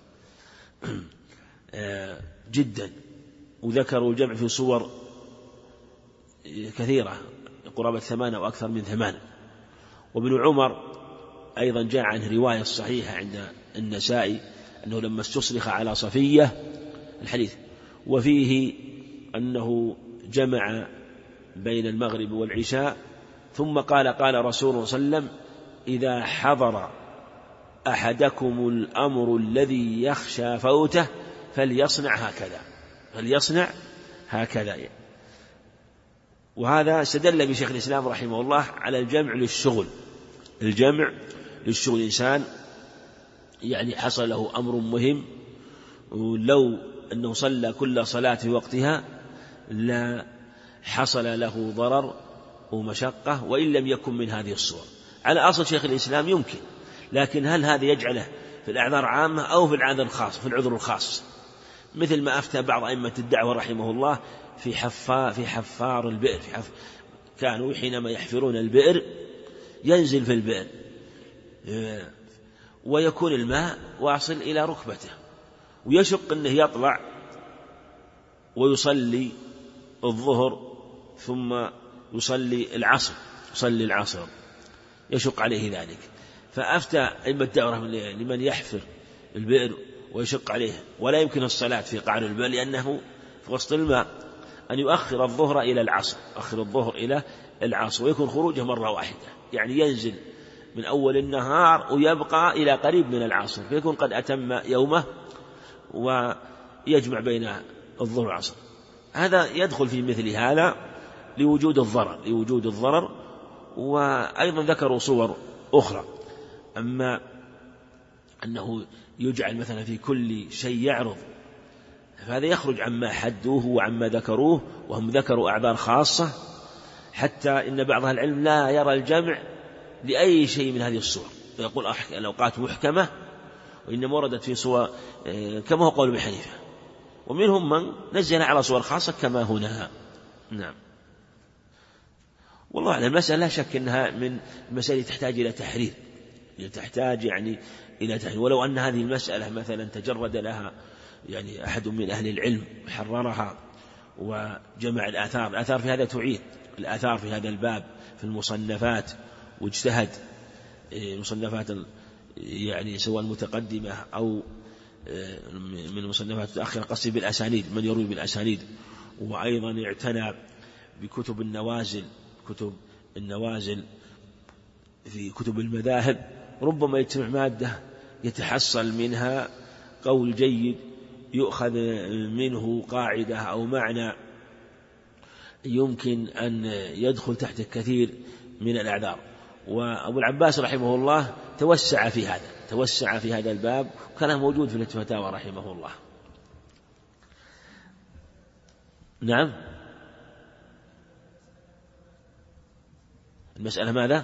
[SPEAKER 2] جدا، وذكروا الجمع في صور كثيرة قرابة 8 أو أكثر من 8. وابن عمر أيضا جاء عنه رواية صحيحة عند النسائي أنه لما استصرخ على صفية الحديث، وفيه أنه جمع بين المغرب والعشاء ثم قال رسول الله صلى الله عليه وسلم: إذا حضر أحدكم الأمر الذي يخشى فوته فليصنع هكذا. وهذا استدل بشيخ الإسلام رحمه الله على الجمع للشغل. إنسان يعني حصل له أمر مهم، ولو أنه صلى كل صلاة في وقتها لا حصل له ضرر ومشقة، وإن لم يكن من هذه الصور. على أصل شيخ الإسلام يمكن، لكن هل هذا يجعله في الأعذار عامة أو في العذر الخاص، مثل ما أفتى بعض أئمة الدعوة رحمه الله في حفار البئر. كانوا حينما يحفرون البئر ينزل في البئر ويكون الماء واصل إلى ركبته، ويشق أنه يطلع ويصلي الظهر ثم يصلي العصر يشق عليه ذلك. فأفتى أئمة الدعوة لمن يحفر البئر ويشق عليه ولا يمكن الصلاة في قعر البئر لأنه في وسط الماء أن يؤخر الظهر إلى العصر ويكون خروجه مرة واحدة، يعني ينزل من أول النهار ويبقى إلى قريب من العصر، فيكون قد أتم يومه ويجمع بين الظهر والعصر. هذا يدخل في مثل هذا لوجود الضرر. وأيضا ذكروا صور أخرى، أما أنه يجعل مثلا في كل شيء يعرض، فهذا يخرج عما حدوه وعما ذكروه، وهم ذكروا أعذار خاصة، حتى إن بعض أهل العلم لا يرى الجمع لأي شيء من هذه الصور، يقول الأوقات محكمة وإنما وردت في صور كما هو قول ابن حنيفة، ومنهم من نزل على صور خاصة كما هنا. نعم، والله أعلم. المسألة لا شك أنها من المسائل تحتاج إلى تحرير، ولو أن هذه المسألة مثلا تجرد لها يعني أحد من أهل العلم حررها وجمع الآثار في هذا تعيد الآثار في هذا الباب في المصنفات، واجتهد مصنفات يعني سواء المتقدمة أو من المصنفات الأخيرة، قصدي بالأسانيد، من يروي بالأسانيد، وأيضا اعتنى بكتب النوازل في كتب المذاهب، ربما يجتمع مادة يتحصل منها قول جيد يؤخذ منه قاعدة أو معنى يمكن أن يدخل تحت كثير من الأعذار. وأبو العباس رحمه الله توسع في هذا الباب، وكان موجود في الفتاوى رحمه الله. نعم، المسألة ماذا؟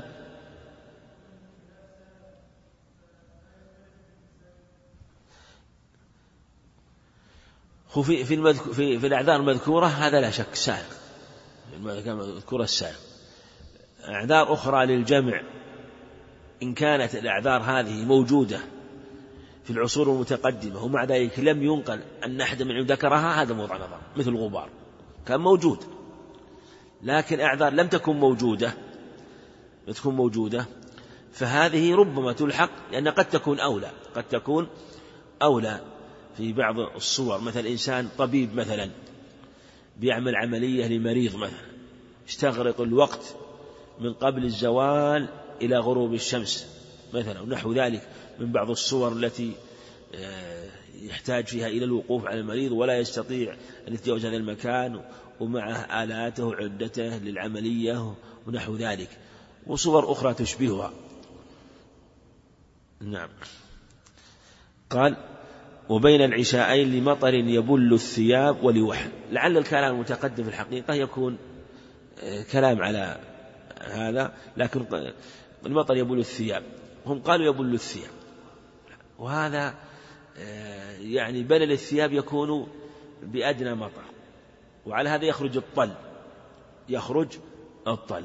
[SPEAKER 2] في الأعذار المذكورة هذا لا شك سائغ، المذكورة السائغ. أعذار أخرى للجمع إن كانت الأعذار هذه موجودة في العصور المتقدمة ومع ذلك لم ينقل أن أحد منهم ذكرها، هذا موضع نظر، مثل الغبار كان موجود لكن أعذار لم تكن موجودة فهذه ربما تلحق، لأن قد تكون أولى في بعض الصور. مثل إنسان طبيب مثلا بيعمل عملية لمريض مثلا، استغرق الوقت من قبل الزوال إلى غروب الشمس مثلا، ونحو ذلك من بعض الصور التي يحتاج فيها إلى الوقوف على المريض ولا يستطيع أن يتجاوز هذا المكان، ومعه آلاته وعدته للعملية ونحو ذلك، وصور أخرى تشبهها. نعم. قال: وبين العشاءين لمطر يبل الثياب ولوحل. لعل الكلام المتقدم في الحقيقة يكون كلام على هذا، لكن المطر يبل الثياب، هم قالوا يبل الثياب، وهذا يعني بلل الثياب يكون بأدنى مطر، وعلى هذا يخرج الطل.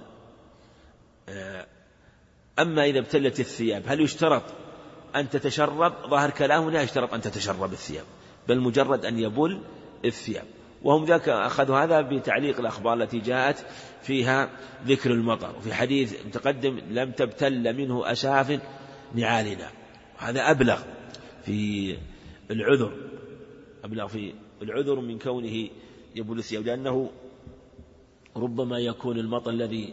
[SPEAKER 2] أما إذا ابتلت الثياب هل يشترط أن تتشرب؟ ظاهر كلامه لا يشترط أن تتشرب الثياب، بل مجرد أن يبل الثياب. وهم ذاك أخذوا هذا بتعليق الأخبار التي جاءت فيها ذكر المطر، وفي حديث متقدم لم تبتل منه أساف نعالنا. هذا أبلغ في العذر، أبلغ في العذر من كونه يبل الثياب، لأنه ربما يكون المطر الذي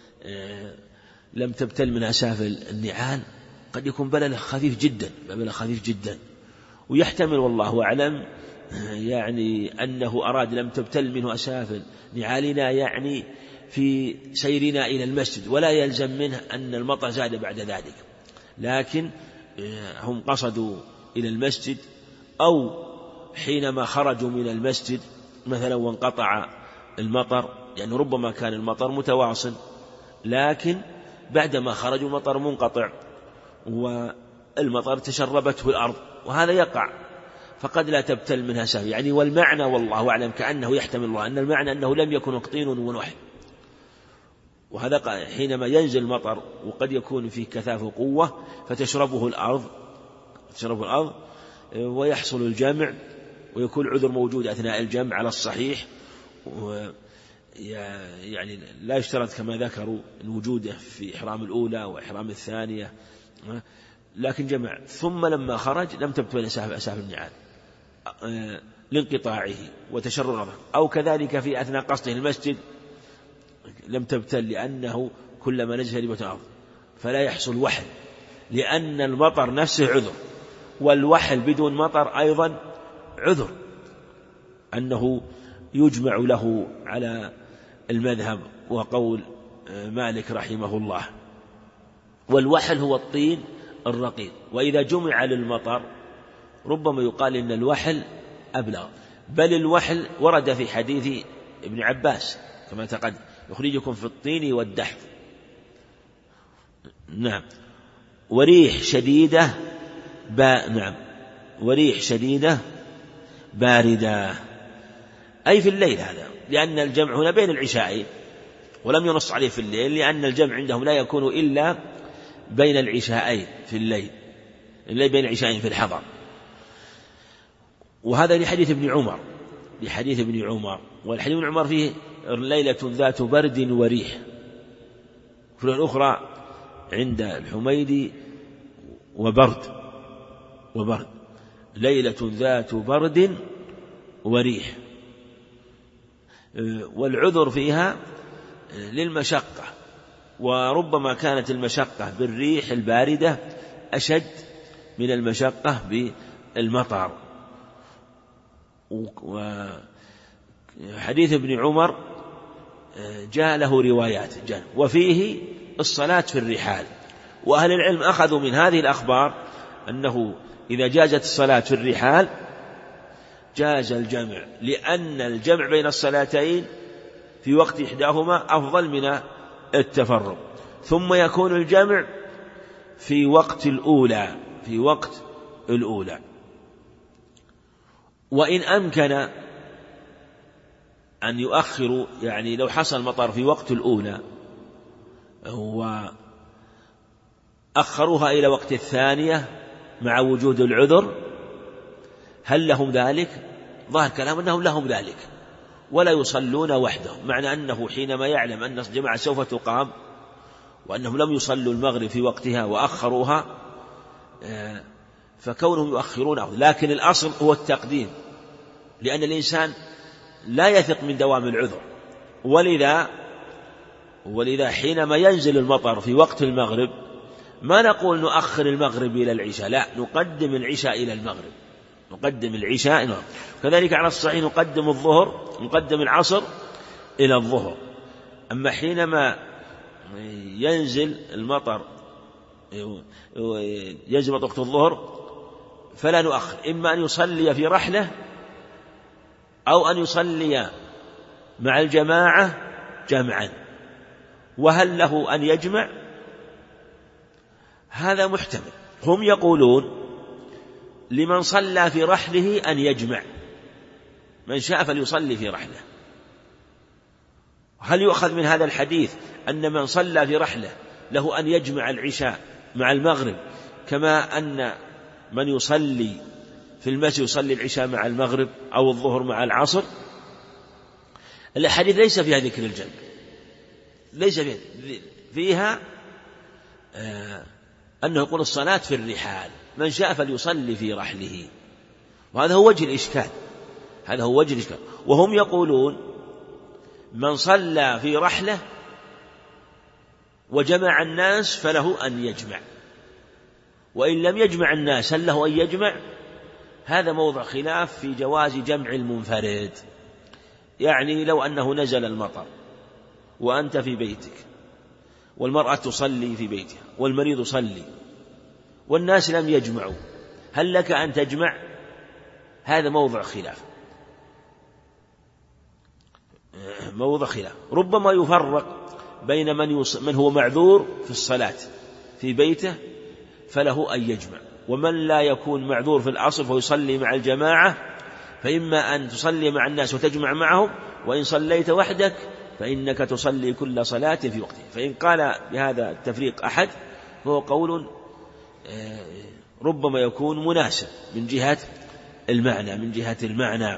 [SPEAKER 2] لم تبتل من أساف النعال قد يكون بلل خفيف جدا، بلل خفيف جدا، ويحتمل والله أعلم يعني أنه أراد لم تبتل منه أساف نعالنا يعني في سيرنا إلى المسجد، ولا يلزم منه أن المطر زاد بعد ذلك، لكن هم قصدوا إلى المسجد أو حينما خرجوا من المسجد مثلا وانقطع المطر، يعني ربما كان المطر متواصل لكن بعدما خرجوا المطر منقطع والمطر تشربته الأرض، وهذا يقع، فقد لا تبتل منها سهل يعني. والمعنى والله أعلم كأنه يحتمل الله أن المعنى أنه لم يكن قطين ونحل، وهذا حينما ينزل المطر وقد يكون فيه كثافة قوة فتشربه الأرض ويحصل الجمع، ويكون العذر موجود أثناء الجمع على الصحيح، يعني لا يشترط كما ذكروا الوجود في إحرام الأولى وإحرام الثانية، لكن جمع. ثم لما خرج لم تبتل أساف النعال لانقطاعه وتشرر، أو كذلك في أثناء قصده المسجد لم تبتل لأنه كلما نزل ربة الأرض، فلا يحصل وحل، لأن المطر نفسه عذر، والوحل بدون مطر أيضا عذر، أنه يجمع له على المذهب وقول مالك رحمه الله. والوحل هو الطين الرقيق، وإذا جمع للمطر ربما يقال إن الوحل أبلغ، بل الوحل ورد في حديث ابن عباس كما تقدم يخرجكم في الطين والدحض. نعم. وريح شديدة وريح شديدة باردة، أي في الليل، هذا لأن الجمع هنا بين العشاءين، ولم ينص عليه في الليل، لأن الجمع عندهم لا يكون إلا بين العشاءين في الليل، بين العشاءين في الحضر. وهذا لحديث ابن عمر، والحديث ابن عمر فيه ليلة ذات برد وريح. في الأخرى عند الحميدي وبرد ليلة ذات برد وريح. والعذر فيها للمشقة، وربما كانت المشقة بالريح الباردة أشد من المشقة بالمطر. وحديث ابن عمر جاء له روايات وفيه الصلاة في الرحال، وأهل العلم أخذوا من هذه الأخبار أنه إذا جازت الصلاة في الرحال جاز الجمع، لأن الجمع بين الصلاتين في وقت إحداهما أفضل من التفرق، ثم يكون الجمع في وقت الأولى. وإن أمكن أن يؤخروا، يعني لو حصل مطر في وقت الأولى وأخروها إلى وقت الثانية مع وجود العذر، هل لهم ذلك؟ ظاهر كلام أنهم لهم ذلك ولا يصلون وحدهم، معنى أنه حينما يعلم أن الجماعة سوف تقام وأنهم لم يصلوا المغرب في وقتها وأخروها فكونهم يؤخرونه، لكن الأصل هو التقديم، لأن الإنسان لا يثق من دوام العذر. ولذا حينما ينزل المطر في وقت المغرب ما نقول نؤخر المغرب إلى العشاء، لا، نقدم العشاء إلى المغرب، كذلك على الصحيح نقدم العصر إلى الظهر. أما حينما ينزل المطر وقت الظهر فلا نؤخر، إما أن يصلي في رحلة أو أن يصلي مع الجماعة جمعا. وهل له أن يجمع؟ هذا محتمل. هم يقولون لمن صلى في رحله أن يجمع، من شاء فليصلي في رحله، هل يؤخذ من هذا الحديث أن من صلى في رحلة له أن يجمع العشاء مع المغرب، كما أن من يصلي في المسجد يصلي العشاء مع المغرب أو الظهر مع العصر؟ الحديث ليس فيها ذكر الجمع، ليس فيها أنه يقول الصلاة في الرحال، من شاء فليصلي في رحله، وهذا هو وجه الإشكال، هذا هو وجه الإشكال. وهم يقولون من صلى في رحلة وجمع الناس فله أن يجمع، وإن لم يجمع الناس هل له أن يجمع؟ هذا موضع خلاف في جواز جمع المنفرد. يعني لو أنه نزل المطر وأنت في بيتك والمرأة تصلي في بيتها والمريض يصلي والناس لم يجمعوا، هل لك أن تجمع؟ هذا موضع خلاف، موضع خلاف. ربما يفرق بين من هو معذور في الصلاة في بيته فله أن يجمع، ومن لا يكون معذور في الأصل فيصلي مع الجماعة، فإما أن تصلي مع الناس وتجمع معهم، وإن صليت وحدك فإنك تصلي كل صلاة في وقتها. فإن قال بهذا التفريق أحد فهو قول ربما يكون مناسب من جهة المعنى.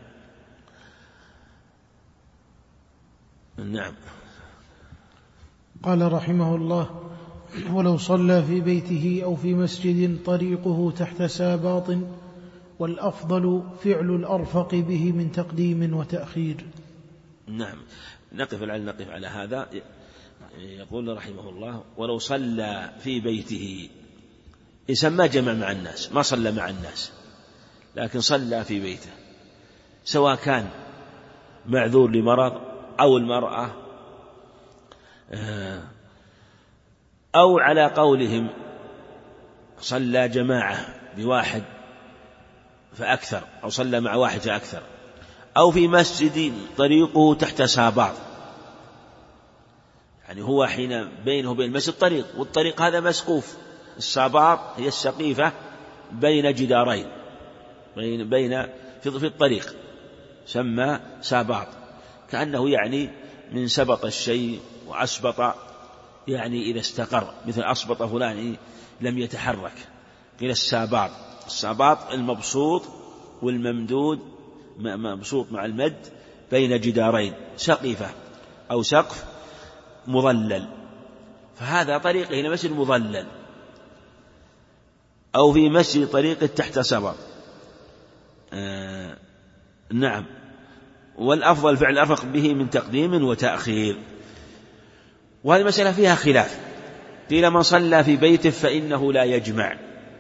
[SPEAKER 2] نعم.
[SPEAKER 1] قال رحمه الله: ولو صلى في بيته أو في مسجد طريقه تحت ساباط، والأفضل فعل الأرفق به من تقديم وتأخير.
[SPEAKER 2] نعم، نقف على هذا. يقول رحمه الله: ولو صلى في بيته، إنسان ما جمع مع الناس، ما صلى مع الناس، لكن صلى في بيته، سواء كان معذور لمرض أو المرأة، أو على قولهم صلى جماعة بواحد فأكثر، أو صلى مع واحد فأكثر، أو في مسجد طريقه تحت ساباط، يعني هو حين بينه وبين المسجد طريق، والطريق هذا مسقوف، الساباط هي السقيفة بين جدارين، في الطريق سمى ساباط، كأنه يعني من سبط الشيء وأسبط، يعني إذا استقر، مثل أسبط فلان لم يتحرك، إلى الساباط المبسوط والممدود، مبسوط مع المد بين جدارين، سقيفة أو سقف مظلل، فهذا طريق إلى مسجد مظلل، أو في مسجد طريق تحت سبط. نعم. والأفضل فعل الأرفق به من تقديم وتأخير. وهذه المسألة فيها خلاف، قيل من صلى في بيته فإنه لا يجمع،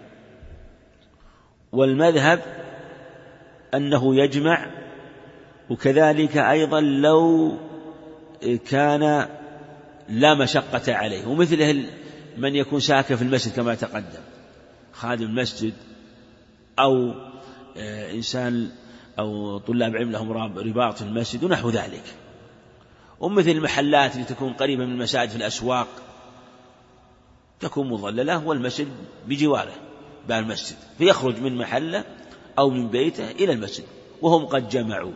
[SPEAKER 2] والمذهب أنه يجمع، وكذلك أيضا لو كان لا مشقة عليه، ومثله من يكون ساكن في المسجد كما تقدم، خادم المسجد أو إنسان أو طلاب علم لهم رباط في المسجد ونحو ذلك، ومثل المحلات اللي تكون قريبة من المساجد في الأسواق تكون مظللة والمسجد بجواره باب المسجد، فيخرج من محله أو من بيته إلى المسجد وهم قد جمعوا.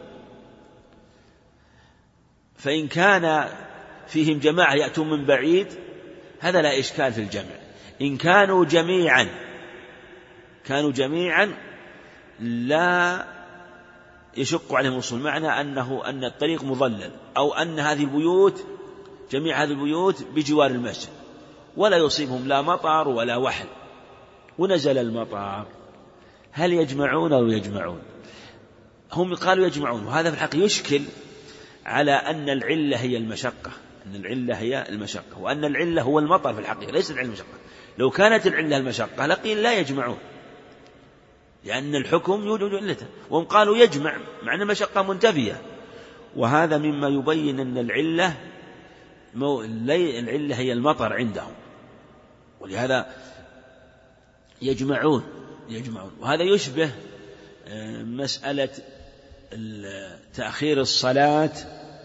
[SPEAKER 2] فإن كان فيهم جماعة يأتون من بعيد هذا لا إشكال في الجمع. إن كانوا جميعا لا يشق عليهم الوصول، معنى أن الطريق مظلل، أو أن جميع هذه البيوت بجوار المسجد ولا يصيبهم لا مطر ولا وحل، ونزل المطر، هل يجمعون أو يجمعون؟ هم قالوا يجمعون، وهذا في الحقيقة يشكل على أن العلة هي المشقة، وأن العلة هو المطر في الحقيقة، ليس العلة المشقة. لو كانت العلة المشقة لقيل لا يجمعون، لأن الحكم يوجد علته، وهم قالوا يجمع مع أن المشقة منتفية، وهذا مما يبين أن العلة هي المطر عندهم، ولهذا يجمعون. وهذا يشبه مسألة تأخير الصلاة،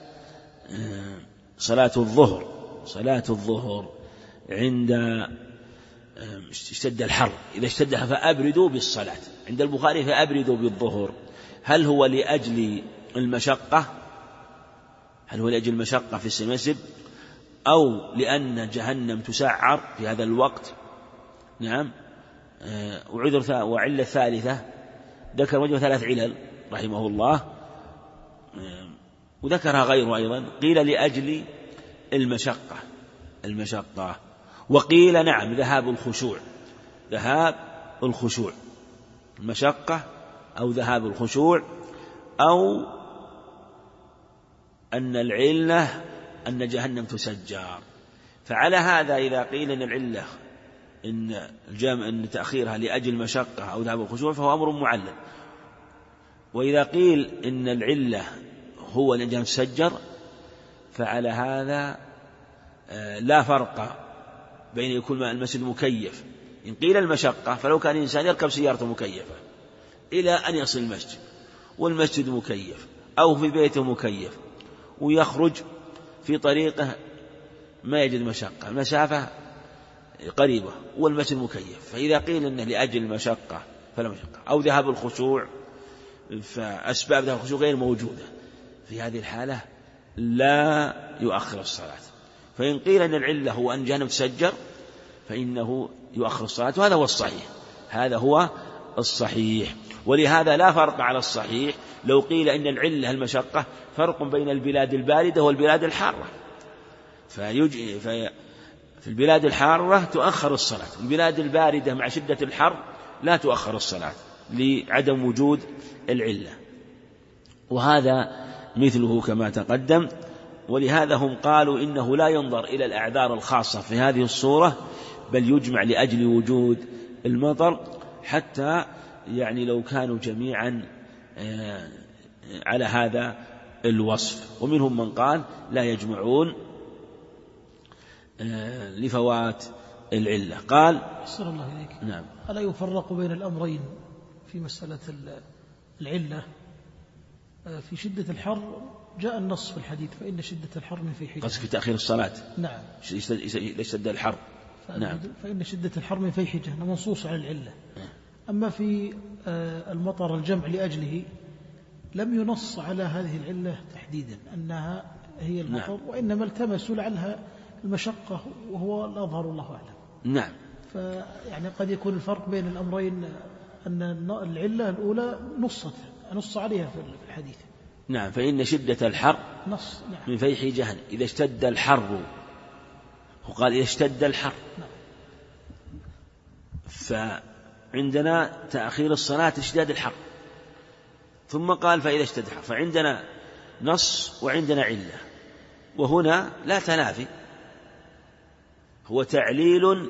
[SPEAKER 2] صلاة الظهر عند اشتد الحر، إذا اشتد فأبردوا بالصلاة، عند البخاري فأبردوا بالظهر، هل هو لأجل المشقة هل هو لأجل المشقة في المسجد أو لأن جهنم تسعر في هذا الوقت؟ نعم. وعلة ثالثة ذكر وجه 3 علل رحمه الله، وذكرها غيره أيضا. قيل لأجل المشقة، وقيل نعم ذهاب الخشوع، المشقة أو ذهاب الخشوع، أو أن العلة أن جهنم تسجر. فعلى هذا إذا قيل أن العلة أن تأخيرها لأجل المشقة أو ذهاب الخشوع فهو أمر معلل، وإذا قيل إن العلة هو أن جهنم تسجر فعلى هذا لا فرق بين يكون المسجد مكيف. إن قيل المشقة فلو كان الإنسان يركب سيارة مكيفة إلى أن يصل المسجد والمسجد مكيف، أو في بيته مكيف ويخرج في طريقه ما يجد مشقة، المسافة قريبة والمسجد مكيف، فإذا قيل إنه لأجل المشقة فلا مشقة، أو ذهاب الخشوع فأسباب ذهاب الخشوع غير موجودة، في هذه الحالة لا يؤخر الصلاة. فإن قيل أن العلة هو أن جهنم تسجر فإنه يؤخر الصلاة، وهذا هو الصحيح. ولهذا لا فرق على الصحيح لو قيل إن العلة المشقة، فرق بين البلاد الباردة والبلاد الحارة، في البلاد الحارة تؤخر الصلاة، البلاد الباردة مع شدة الحر لا تؤخر الصلاة لعدم وجود العلة، وهذا مثله كما تقدم. ولهذا هم قالوا إنه لا ينظر إلى الأعذار الخاصة في هذه الصورة، بل يجمع لأجل وجود المطر، حتى يعني لو كانوا جميعا على هذا الوصف. ومنهم من قال لا يجمعون لفوات العلة. قال
[SPEAKER 1] أحسن الله إليك.
[SPEAKER 2] نعم.
[SPEAKER 1] ألا يفرق بين الأمرين في مسألة العلة؟ في شدة الحر جاء النص في الحديث فإن شدة الحر من فيح جهنم.
[SPEAKER 2] قصد في تأخير الصلاة.
[SPEAKER 1] نعم.
[SPEAKER 2] يشتد الحر. نعم.
[SPEAKER 1] فإن شدة الحر من فيح جهنم منصوص على العلة. أما في المطر الجمع لأجله لم ينص على هذه العلة تحديدا أنها هي المطر. نعم. وإنما التمسوا لعلها المشقة، وهو الأظهر الله أعلم.
[SPEAKER 2] نعم.
[SPEAKER 1] فيعني قد يكون الفرق بين الأمرين أن العلة الأولى نص عليها في الحديث.
[SPEAKER 2] نعم. فإن شدة الحر
[SPEAKER 1] نص. نعم.
[SPEAKER 2] من فيح جهنم إذا اشتد الحر، وقال إذا اشتد الحر.
[SPEAKER 1] نعم.
[SPEAKER 2] فعندنا تأخير الصلاة اشتداد الحر، ثم قال فإذا اشتد الحر، فعندنا نص وعندنا علة، وهنا لا تنافي، هو تعليل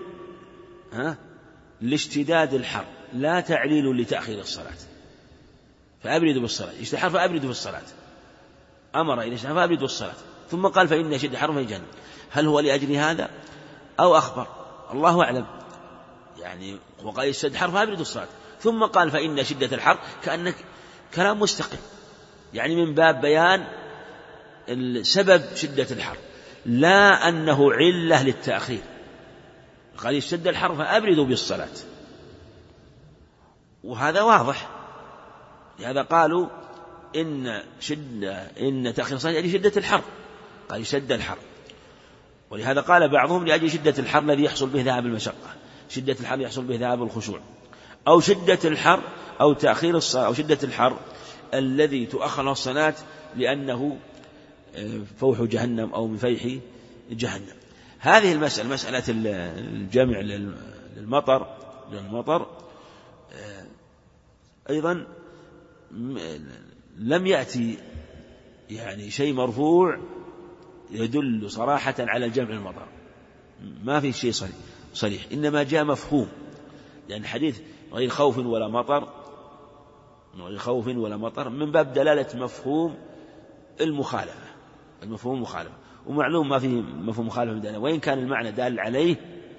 [SPEAKER 2] لاشتداد الحر لا تعليل لتأخير الصلاة. فأبردوا بالصلاة، اشتد الحر فأبردوا بالصلاة، أمر إلى اشتد فأبردوا بالصلاة، ثم قال فإن شدة الحر في جهنم. هل هو لأجل هذا أو أخبر؟ الله أعلم. يعني وقال اشتد الحر فأبردوا الصلاة، ثم قال فإن شدة الحر، كأنك كلام مستقل، يعني من باب بيان سبب شدة الحر، لا أنه علة للتأخير. قال اشتد الحر فأبردوا بالصلاة، وهذا واضح. لهذا قالوا إن تأخير الصلاة لأجل شدة الحر، قال اشتد الحر. ولهذا قال بعضهم لأجل شدة الحر الذي يحصل به ذهاب المشقة، شدة الحر يحصل به ذهاب الخشوع، أو شدة الحر أو تأخير الصلاة، أو شدة الحر الذي تؤخر الصلاة لأنه فوح جهنم أو من فيح جهنم. هذه المسألة، مسألة الجمع للمطر أيضا لم يأتي يعني شيء مرفوع يدل صراحة على جمع المطر، ما في شيء صريح، إنما جاء مفهوم، لأن حديث غير خوف ولا مطر، غير خوف ولا مطر من باب دلالة مفهوم المخالفة، المفهوم المخالفة، ومعلوم ما في مفهوم مخالفة من دلالة، وإن كان المعنى دال عليه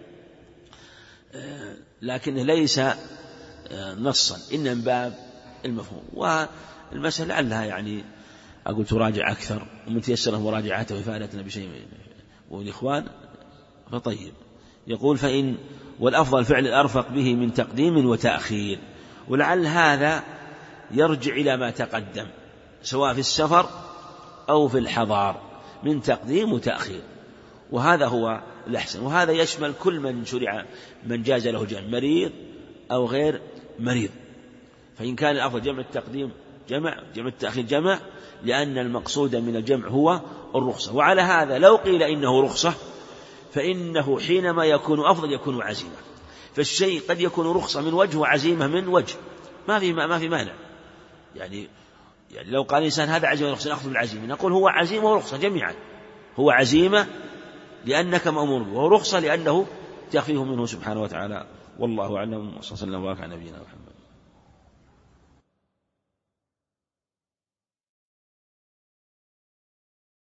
[SPEAKER 2] لكنه ليس نصا، إن من باب المفهوم. والمسألة لعلها يعني أقول تراجع أكثر، ومن تيسر مراجعته وإفادتنا بشيء والإخوان فطيب. يقول والأفضل فعل الأرفق به من تقديم وتأخير، ولعل هذا يرجع إلى ما تقدم سواء في السفر أو في الحضار، من تقديم وتأخير، وهذا هو الأحسن. وهذا يشمل كل من شرع من جاز له الجمع، مريض أو غير مريض. فإن كان الأفضل جمع التقديم جمع التأخير جمع، لأن المقصود من الجمع هو الرخصة. وعلى هذا لو قيل إنه رخصة فإنه حينما يكون أفضل يكون عزيمة. فالشيء قد يكون رخصة من وجه وعزيمة من وجه، ما في مانع. يعني لو قال الإنسان هذا عزيمة ورخصة نأخذ بالعزيمة، نقول هو عزيمة ورخصة جميعا. هو عزيمة لأنك مأمور به، وهو رخصة لأنه تخفيف منه سبحانه وتعالى. والله أعلم، وصلى الله وبارك على نبينا محمد.